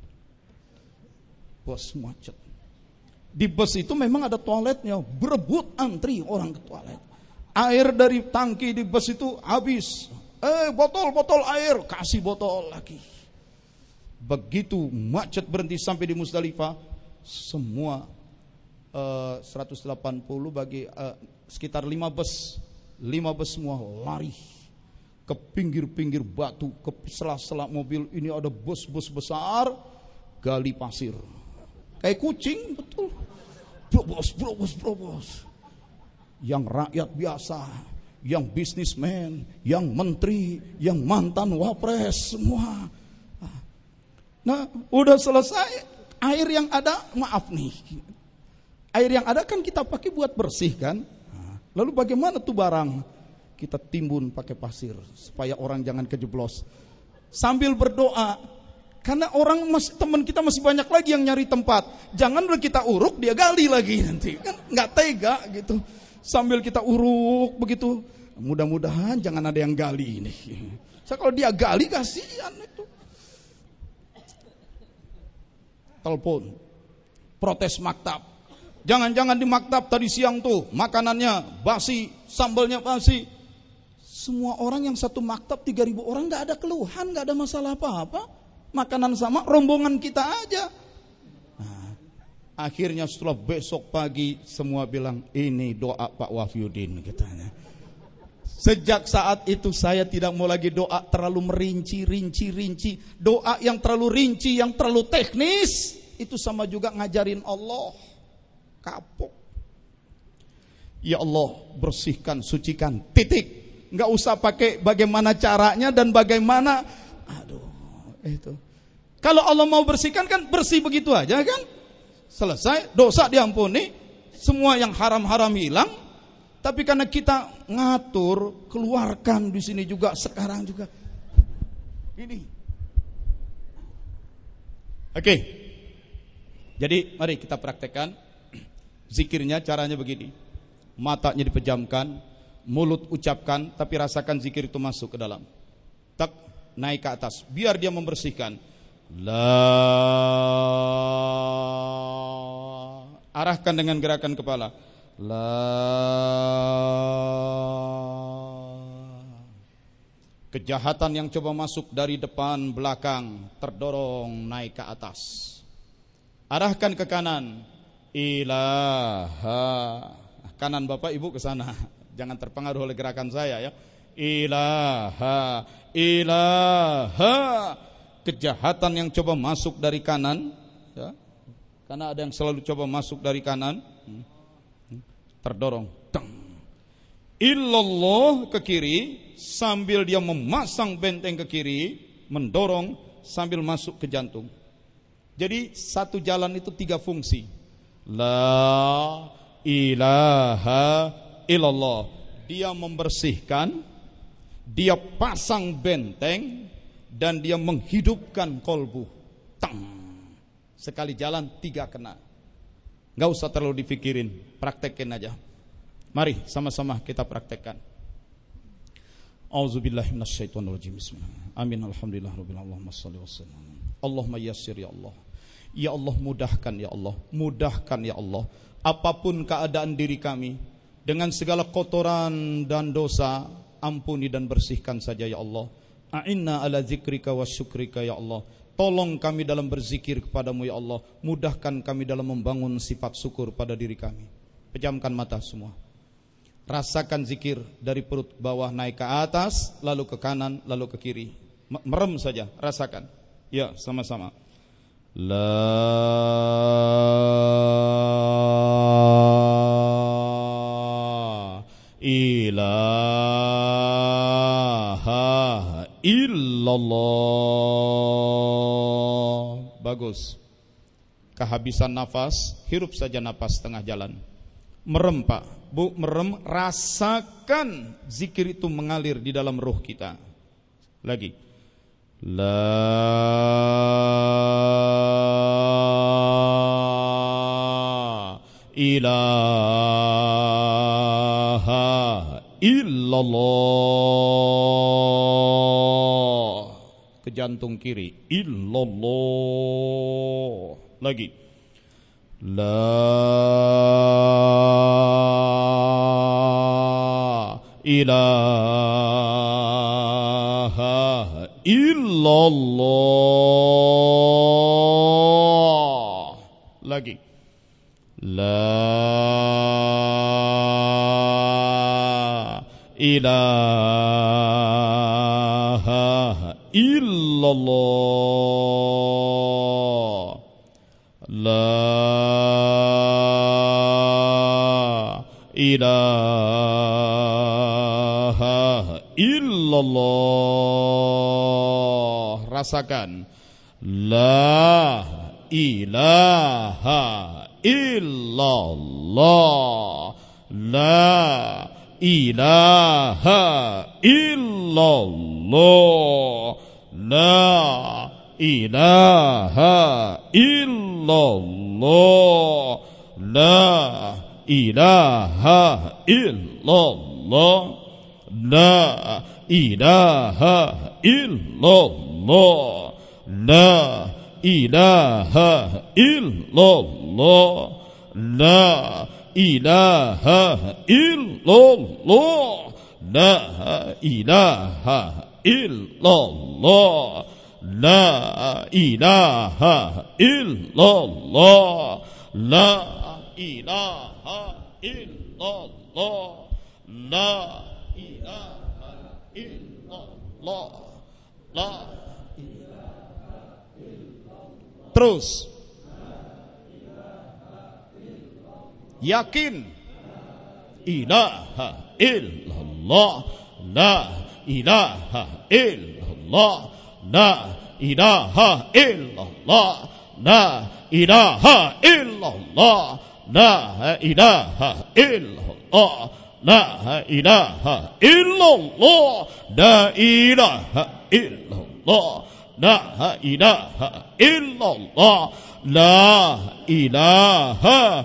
bus macet. Di bus itu memang ada toiletnya, berebut antri orang ke toilet. Air dari tangki di bus itu habis. Eh, botol-botol air, kasih botol lagi. Begitu macet berhenti sampai di Musdalifah, semua uh, seratus delapan puluh bagi uh, sekitar lima bus, lima bus semua lari ke pinggir-pinggir batu, ke sela-sela mobil. Ini ada bus-bus besar, gali pasir, kayak kucing betul, brobos, brobos, brobos. Yang rakyat biasa, yang bisnismen, yang menteri, yang mantan wapres, semua. Nah, udah selesai, air yang ada, maaf nih, air yang ada kan kita pakai buat bersih kan. Nah, Lalu bagaimana tuh barang? Kita timbun pakai pasir supaya orang jangan kejeblos. Sambil berdoa, karena orang masih, teman kita masih banyak lagi yang nyari tempat. Jangan udah kita uruk dia gali lagi nanti, kan nggak tega gitu. Sambil kita uruk begitu, mudah-mudahan jangan ada yang gali ini. Saya kalau dia gali kasihan itu. Telepon, protes maktab. Jangan-jangan di maktab tadi siang tuh makanannya basi, sambalnya basi. Semua orang yang satu maktab tiga ribu orang gak ada keluhan, gak ada masalah apa-apa. Makanan sama, rombongan kita aja. Nah, akhirnya setelah besok pagi semua bilang ini doa Pak Wafiuddin katanya. Sejak saat itu saya tidak mau lagi doa terlalu merinci, rinci, rinci. Doa yang terlalu rinci, yang terlalu teknis, itu sama juga ngajarin Allah. Kapok. Ya Allah, bersihkan, sucikan, titik. Nggak usah pakai bagaimana caranya dan bagaimana. Aduh, itu. Kalau Allah mau bersihkan kan bersih begitu aja kan? Selesai, dosa diampuni, semua yang haram-haram hilang. Tapi karena kita ngatur, keluarkan di sini juga, sekarang juga. Ini. Oke. Jadi mari kita praktekkan. Zikirnya caranya begini. Matanya dipejamkan, mulut ucapkan, tapi rasakan zikir itu masuk ke dalam. Tak, naik ke atas, biar dia membersihkan. La, arahkan dengan gerakan kepala. La, kejahatan yang coba masuk dari depan belakang terdorong naik ke atas. Arahkan ke kanan. Ilaha, kanan Bapak Ibu ke sana. Jangan terpengaruh oleh gerakan saya ya. Ilaha, ilaha. Kejahatan yang coba masuk dari kanan ya. Karena ada yang selalu coba masuk dari kanan, terdorong. Illallah ke kiri, sambil dia memasang benteng ke kiri, mendorong sambil masuk ke jantung. Jadi satu jalan itu tiga fungsi. La ilaha illallah. Dia membersihkan, dia pasang benteng, dan dia menghidupkan kolbu. Tang. Sekali jalan tiga kena. Gak usah terlalu dipikirin, praktekin aja. Mari sama-sama kita praktekkan. Auzubillahi minasyaitonirrajim. Bismillah. Amin. Alhamdulillah rabbil alamin. Wassalatu wassalamu. Allahumma yassir ya Allah. Ya Allah, mudahkan ya Allah, mudahkan ya Allah. Apapun keadaan diri kami, dengan segala kotoran dan dosa, ampuni dan bersihkan saja ya Allah. A'inna ala zikrika wa syukrika ya Allah. Tolong kami dalam berzikir kepadamu ya Allah. Mudahkan kami dalam membangun sifat syukur pada diri kami. Pejamkan mata semua. Rasakan zikir dari perut bawah naik ke atas, lalu ke kanan, lalu ke kiri. Merem saja, rasakan. Ya, sama-sama. La ilaha illallah. Bagus. Kehabisan nafas, hirup saja nafas tengah jalan. Merem Pak, Bu, merem, rasakan zikir itu mengalir di dalam ruh kita. Lagi. La ilaha illallah. Ke jantung kiri. Illallah. Lagi. La ilaha illallah. Lagi. La ilaha illallah. La ilaha illallah. Rasakan. La ilaha illallah. La ilaha illallah. La ilaha illallah. La ilaha illallah. La ilaha illallah. La ilaha illallah. La ilaha illallah. La ilaha illallah. La ilaha illallah. La ilaha illallah. La ilaha illallah. La terus yakin ilaha illallah. La ilaha illallah. La ilaha illallah. La ilaha illallah. La ilaha illallah. La ilaha illallah. La ilaha illallah. La ilaha illallah. La ilaha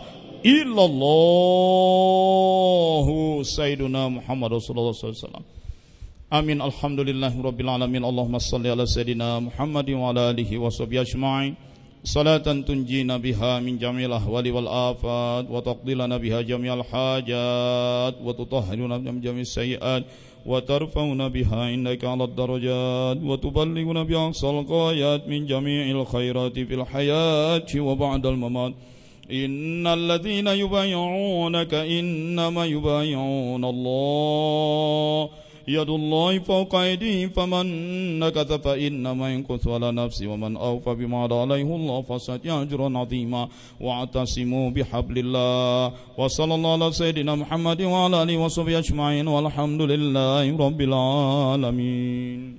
illallah. Sayyiduna Muhammad Rasulullah sallallahu alaihi wasallam. Amin. Alhamdulillahi rabbil alamin. Allahumma salli ala sayyidina Muhammadin wa ala alihi wa sahbihi ajma'in. Salatan tunjina biha min jami'il ahwali wal afat wa taqdilana biha jami'al hajat wa tutahhiruna min jami'is sayyi'at wa tarfa'una biha indaka 'alad darajat wa tuballighuna bi aqsal ghayat min jami'il khairati fil hayati wa ba'dal mamat. Innal ladzina yubayyi'unaka innama yubayyi'una Allah yadullahi fawqa aydihim faman nakatha fa innama yankusu ala nafsi wa man awfa bima alayhi Allah fasayati ajran 'azima wa atasimu bihablillah wa sallallahu ala sayyidina Muhammadin wa ala alihi wa sahbihi ajma'in walhamdulillahi rabbil alamin.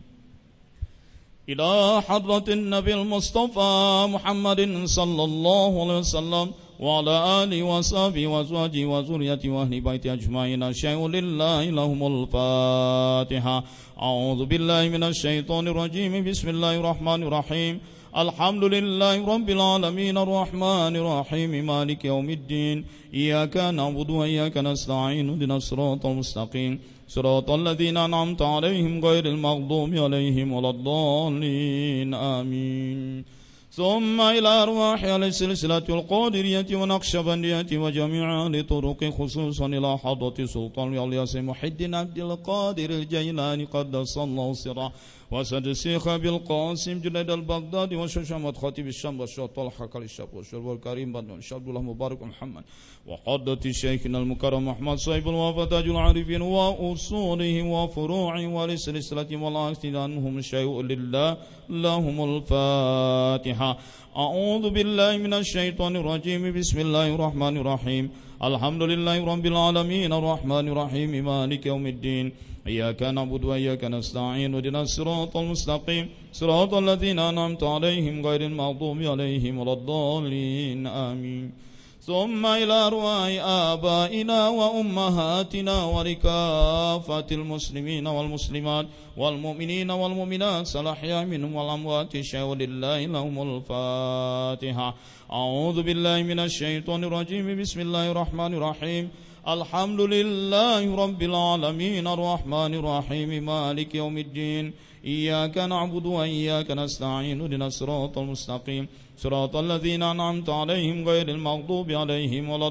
Ila hadratin Nabil Mustafa Muhammadin sallallahu alaihi wasallam wa ala alihi wa sahbihi wa azwajihi wa zurriyyati wa ahli baiti ajma'in. Asyhadu lillahi lahumul Fatiha. A'udzu billahi minasy syaithanir rajim. Bismillahirrahmanirrahim. Alhamdulillahi rabbil alamin arrahmanir rahim maliki yaumiddin. Iyyaka na'budu wa iyyaka nasta'in. Ihdinas siratal mustaqim. Siratal ladzina an'amta 'alaihim ghairil maghdubi 'alaihim waladdallin. Amin. ثم إلى أرواح على السلسلة القادرية ونقشبندية وجميع لطرق خصوصا إلى حضرة سلطان الياس محي الدين عبد القادر الجيلاني قدس الله سره وسد الشيخ أبي القاسم جنيد البغدادي وشمشمة خطيب الشام والشيخ طلحة الشاب والشيخ الكريم بن الشيخ عبد الله مبارك محمد وقدة شيخنا المكرم محمد صاحب الوفاة تاج العارفين وأصولهم وفروعهم ولسلسلة والعاصين عنهم شيء لله لهم الفاتحة. أعوذ بالله من الشيطان الرجيم. بسم الله الرحمن الرحيم. الحمد لله رب العالمين الرحمن الرحيم مالك يوم الدين. إياك نعبد وإياك نستعين اهدنا الصراط المستقيم صراط الذين أنعمت عليهم غير المغضوب عليهم ولا الضالين. آمين. ثم إلى أرواح آبائنا وأمهاتنا ولكافة المسلمين والمسلمات والمؤمنين والمؤمنات الأحياء منهم والأموات شيء لله لهم الفاتحة. أعوذ بالله من الشيطان الرجيم. بسم الله الرحمن الرحيم. الحمد لله رب العالمين الرحمن الرحيم مالك يوم الدين. إياك نعبد وإياك نستعين اهدنا الصراط المستقيم صراط الذين أنعمت عليهم غير المغضوب عليهم ولا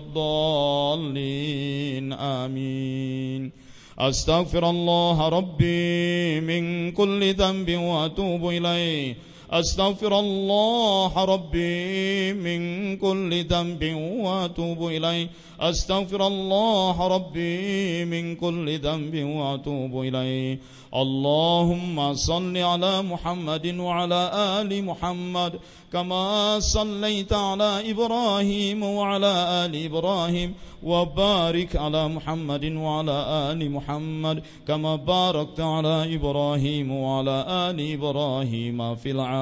الضالين. آمين. أستغفر الله ربي من كل ذنب وأتوب إليه. أستغفر الله ربي من كل ذنب وأتوب إليه. أستغفر الله ربي من كل ذنب وأتوب إليه. اللهم صل على محمد وعلى آل محمد كما صليت على إبراهيم وعلى آل إبراهيم وبارك على محمد وعلى آل محمد كما باركت على إبراهيم وعلى آل إبراهيم في العالمين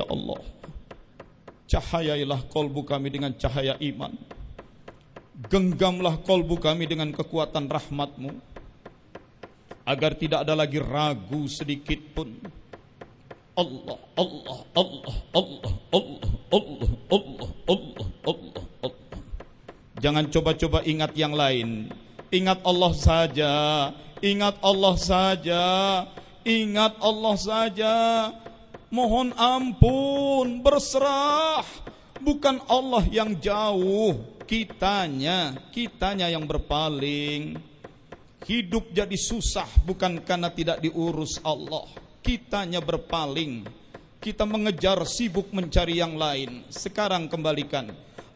Ya Allah, cahayailah kolbu kami dengan cahaya iman. Genggamlah kolbu kami dengan kekuatan rahmat-Mu, agar tidak ada lagi ragu sedikit pun. Allah, Allah, Allah, Allah, Allah, Allah, Allah, Allah, Allah, Allah. Jangan coba-coba ingat yang lain. Ingat Allah saja. Ingat Allah saja. Ingat Allah saja. Mohon ampun, berserah. Bukan Allah yang jauh, kitanya, kitanya yang berpaling. Hidup jadi susah bukan karena tidak diurus Allah, kitanya berpaling. Kita mengejar, sibuk mencari yang lain. Sekarang kembalikan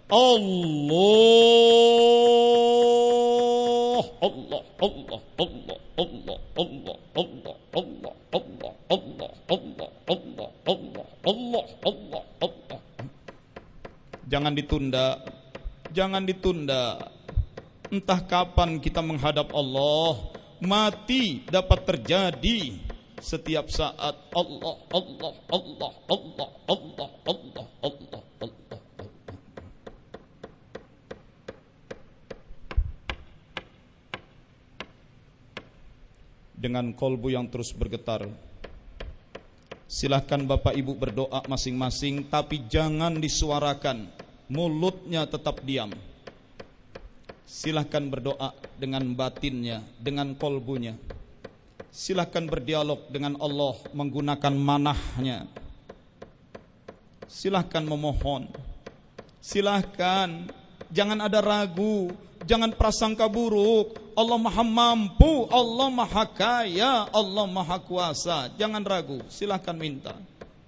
Allah, Allah, Allah, Allah, Allah, Allah, Allah, Allah, Allah, Allah, Allah, Allah, Allah, Allah, Allah, Allah. Jangan ditunda, jangan ditunda. Entah kapan kita menghadap Allah, mati dapat terjadi setiap saat. Allah, Allah, Allah, Allah, Allah, Allah, Allah, Allah. Dengan kolbu yang terus bergetar, silahkan Bapak Ibu berdoa masing-masing, tapi jangan disuarakan, mulutnya tetap diam. Silahkan berdoa dengan batinnya, dengan kolbunya. Silahkan berdialog dengan Allah menggunakan manahnya. Silahkan memohon. Silahkan, jangan ada ragu, jangan prasangka buruk. Allah Maha Mampu, Allah Maha Kaya, Allah Maha Kuasa. Jangan ragu, silahkan minta.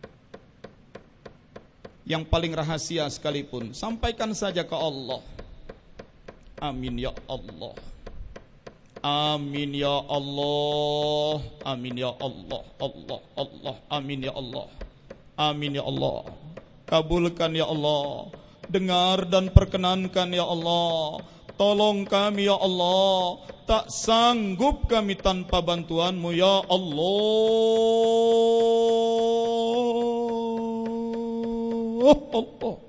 Yang paling rahasia sekalipun, sampaikan saja ke Allah. Amin ya Allah. Amin ya Allah. Amin ya Allah. Allah, Allah. Amin ya Allah. Amin ya Allah. Kabulkan ya Allah. Dengar dan perkenankan ya Allah. Tolong kami ya Allah. Tak sanggup kami tanpa bantuan-Mu ya Allah. Allah.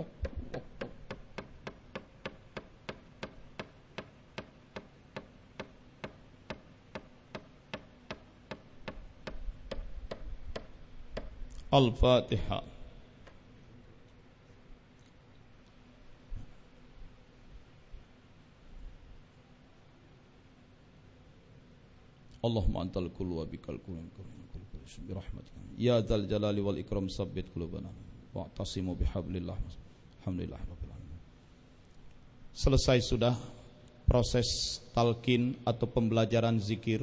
Al-Fatihah. Allahumma antal kullu wa bikal kullu bi rahmatika ya dzal jalali wal ikram sabbit qulubana wa'tasimu bihablillah. Alhamdulillah rabbil alamin. Selesai sudah proses talqin atau pembelajaran zikir.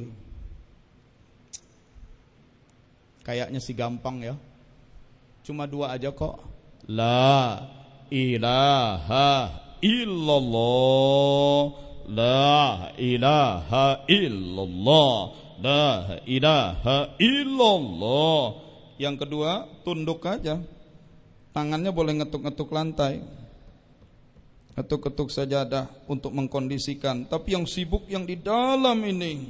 Kayaknya sih gampang ya. Cuma dua aja kok. La ilaha illallah. La ilaha illallah. La ilaha illallah. Yang kedua, tunduk aja. Tangannya boleh ngetuk-ngetuk lantai, ngetuk-ngetuk sajadah untuk mengkondisikan. Tapi yang sibuk yang di dalam ini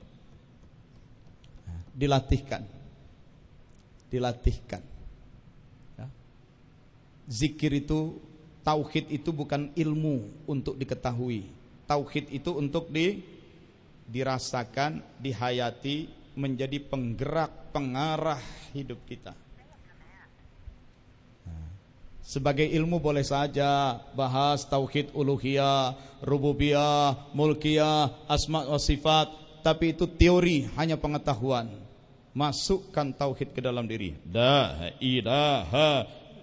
dilatihkan. Dilatihkan. Ya. Zikir itu, tauhid itu bukan ilmu untuk diketahui. Tauhid itu untuk di, dirasakan, dihayati, menjadi penggerak, pengarah hidup kita. Sebagai ilmu boleh saja bahas tauhid uluhiyah, rububiyah, mulkiyah, asma wa sifat, tapi itu teori, hanya pengetahuan. Masukkan tauhid ke dalam diri. La ilaha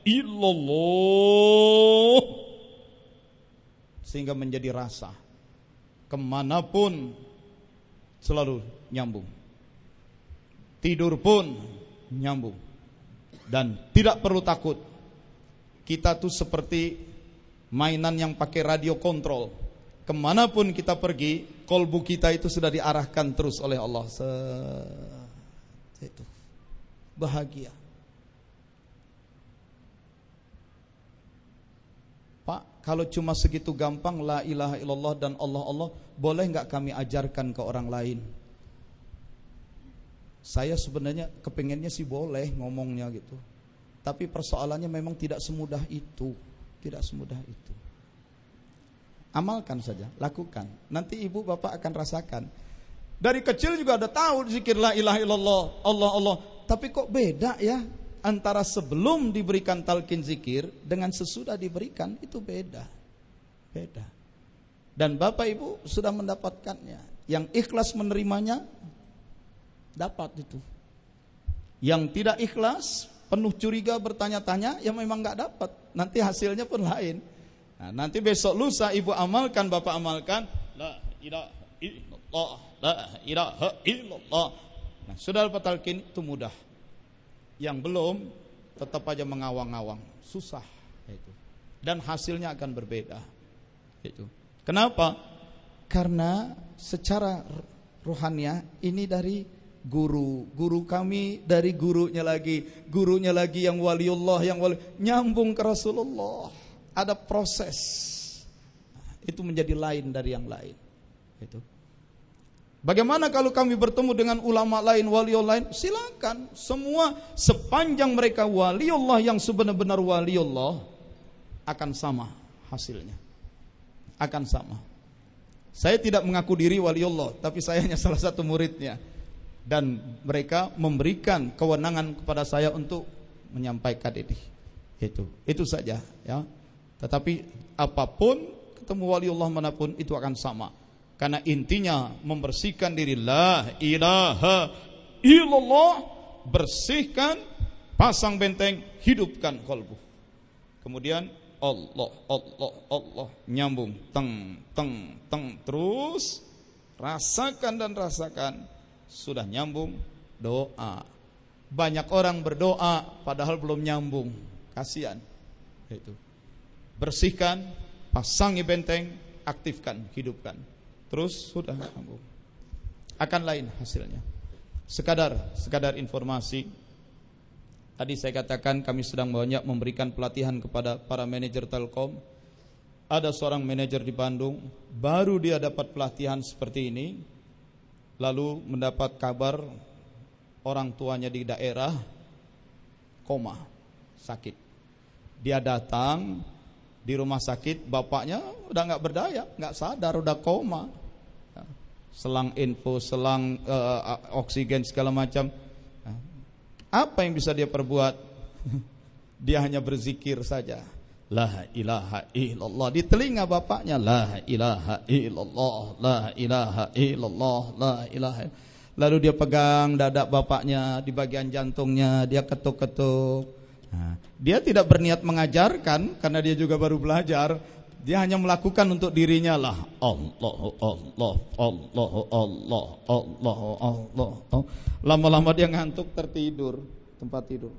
illallah. Sehingga menjadi rasa. Kemanapun selalu nyambung. Tidur pun nyambung. Dan tidak perlu takut. Kita tuh seperti mainan yang pakai radio kontrol. Kemanapun kita pergi, kolbu kita itu sudah diarahkan terus oleh Allah. Se- itu bahagia. Pak, kalau cuma segitu gampang la ilaha illallah dan Allah Allah, boleh nggak kami ajarkan ke orang lain? Saya sebenarnya kepengennya sih boleh ngomongnya gitu. Tapi persoalannya memang tidak semudah itu. Tidak semudah itu. Amalkan saja, lakukan. Nanti ibu bapak akan rasakan. Dari kecil juga ada tahu zikir la ilaha illallah, Allah Allah. Tapi kok beda ya antara sebelum diberikan talqin zikir dengan sesudah diberikan, itu beda. Beda. Dan bapak ibu sudah mendapatkannya. Yang ikhlas menerimanya dapat itu. Yang tidak ikhlas, penuh curiga, bertanya-tanya, ya memang nggak dapat. Nanti hasilnya pun lain. Nah, nanti besok lusa ibu amalkan, bapak amalkan, la ilaha illallah, la ilaha illallah. Nah, sudah dapat talqin itu mudah. Yang belum tetap aja mengawang-awang, susah itu. Dan hasilnya akan berbeda. Itu. Kenapa? Karena secara rohaniah ini dari guru, guru kami dari gurunya lagi, gurunya lagi yang waliullah, yang wali, nyambung ke Rasulullah. Ada proses. Itu menjadi lain dari yang lain. Itu. Bagaimana kalau kami bertemu dengan ulama lain, waliullah lain? Silakan. Semua sepanjang mereka waliullah yang sebenar-benar waliullah akan sama hasilnya. Akan sama. Saya tidak mengaku diri waliullah, tapi saya hanya salah satu muridnya. Dan mereka memberikan kewenangan kepada saya untuk menyampaikan ini. Itu, itu saja ya. Tetapi apapun ketemu waliullah manapun itu akan sama. Karena intinya membersihkan diri, la ilaha illallah, bersihkan, pasang benteng, hidupkan kalbu. Kemudian Allah, Allah, Allah, nyambung, teng, teng, teng, terus rasakan dan rasakan. Sudah nyambung, doa. Banyak orang berdoa padahal belum nyambung. Kasihan. Itu. Bersihkan, pasangi benteng, aktifkan, hidupkan. Terus sudah nyambung. Akan lain hasilnya. Sekadar, sekadar informasi. Tadi saya katakan kami sedang banyak memberikan pelatihan kepada para manajer Telkom. Ada seorang manajer di Bandung, baru dia dapat pelatihan seperti ini, lalu mendapat kabar orang tuanya di daerah koma, sakit. Dia datang di rumah sakit, bapaknya udah nggak berdaya, nggak sadar, udah koma. Selang info, selang uh, oksigen segala macam. Apa yang bisa dia perbuat? Dia hanya berzikir saja. La ilaha illallah. Di telinga bapaknya, la ilaha illallah, la ilaha illallah, la ilaha. Lalu dia pegang dada bapaknya di bagian jantungnya, dia ketuk-ketuk. Nah, dia tidak berniat mengajarkan karena dia juga baru belajar. Dia hanya melakukan untuk dirinya lah. Allah, Allah, Allah, Allah, Allah, Allah, Allah. Lama-lama dia ngantuk, tertidur, tempat tidur.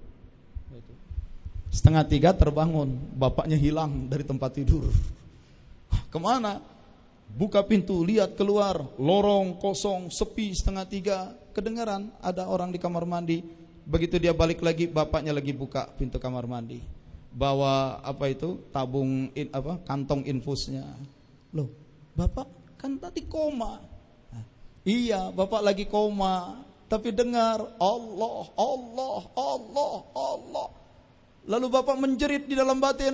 Setengah tiga terbangun, bapaknya hilang dari tempat tidur. Kemana? Buka pintu, lihat keluar, lorong kosong, sepi. Setengah tiga, kedengaran ada orang di kamar mandi. Begitu dia balik lagi, bapaknya lagi buka pintu kamar mandi, bawa apa itu, tabung in, apa kantong infusnya. Loh, bapak kan tadi koma. Nah, iya, bapak lagi koma, tapi dengar Allah, Allah, Allah, Allah. Lalu bapak menjerit di dalam batin,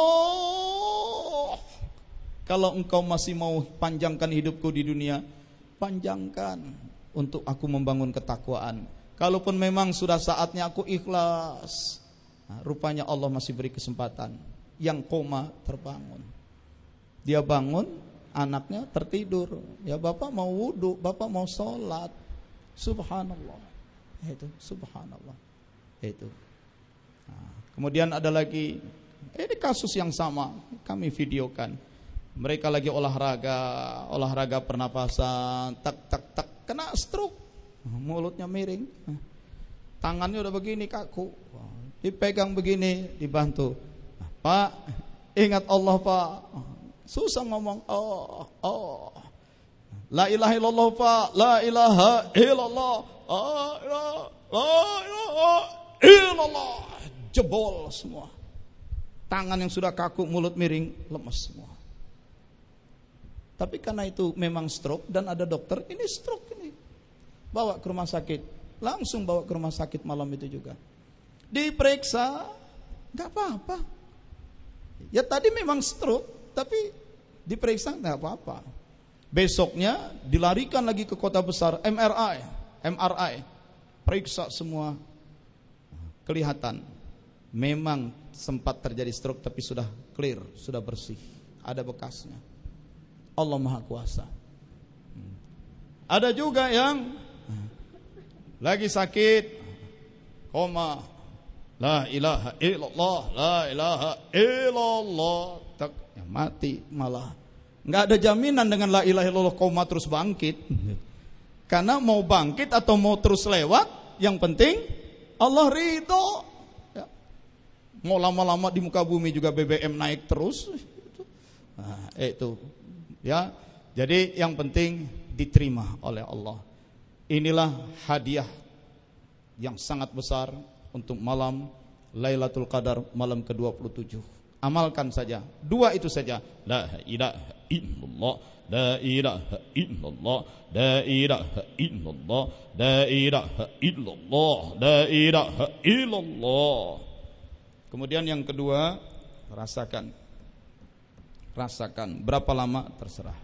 Allah, kalau engkau masih mau panjangkan hidupku di dunia, panjangkan untuk aku membangun ketakwaan. Kalaupun memang sudah saatnya aku ikhlas. Nah, rupanya Allah masih beri kesempatan. Yang koma terbangun. Dia bangun, anaknya tertidur. Ya bapak mau wudhu, bapak mau sholat. Subhanallah. Itu subhanallah. Itu. Nah, kemudian ada lagi, ini kasus yang sama, kami videokan. Mereka lagi olahraga, olahraga pernapasan, tak tak tak, kena stroke. Mulutnya miring, tangannya udah begini kaku, dipegang begini, dibantu. Pak, ingat Allah Pak. Susah ngomong, oh, oh. La ilaha illallah Pak, la ilaha illallah, la ilaha illallah. Jebol semua. Tangan yang sudah kaku, mulut miring, lemas semua. Tapi karena itu memang stroke dan ada dokter, ini stroke ini. Bawa ke rumah sakit, langsung bawa ke rumah sakit malam itu juga. diperiksa, nggak apa-apa. Ya tadi memang stroke, tapi diperiksa nggak apa-apa. Besoknya dilarikan lagi ke kota besar, M R I, M R I, periksa semua, kelihatan memang sempat terjadi stroke, tapi sudah clear, sudah bersih, ada bekasnya. Allah Maha Kuasa. Ada juga yang lagi sakit, koma, la ilaha illallah, la ilaha illallah, tak, ya mati malah. Nggak ada jaminan dengan la ilaha illallah koma terus bangkit. Karena mau bangkit atau mau terus lewat, yang penting Allah ridho. Ya. Mau lama-lama di muka bumi juga B B M naik terus. Nah, itu ya. Jadi yang penting diterima oleh Allah. Inilah hadiah yang sangat besar untuk malam Lailatul Qadar, malam ke dua puluh tujuh. Amalkan saja, dua itu saja. La ilaha illallah, la ilaha illallah, la ilaha illallah, la ilaha illallah, la ilaha illallah. Kemudian yang kedua, rasakan. Rasakan, berapa lama terserah.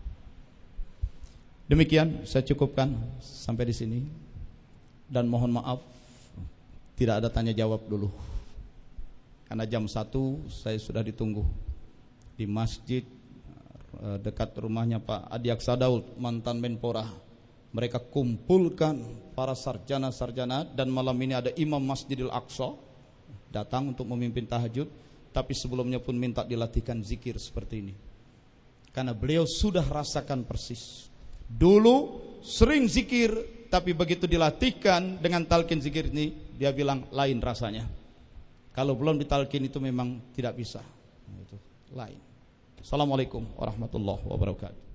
Demikian saya cukupkan sampai di sini. Dan mohon maaf tidak ada tanya jawab dulu. Karena jam satu saya sudah ditunggu di masjid dekat rumahnya Pak Adiaksa Daud, mantan Menpora. Mereka kumpulkan para sarjana-sarjana, dan malam ini ada Imam Masjidil Aqsa datang untuk memimpin tahajud. Tapi sebelumnya pun minta dilatihkan zikir seperti ini, karena beliau sudah rasakan persis. Dulu sering zikir, tapi begitu dilatihkan dengan talqin zikir ini, dia bilang lain rasanya. Kalau belum ditalqin itu memang tidak bisa. Itu lain. Assalamualaikum warahmatullahi wabarakatuh.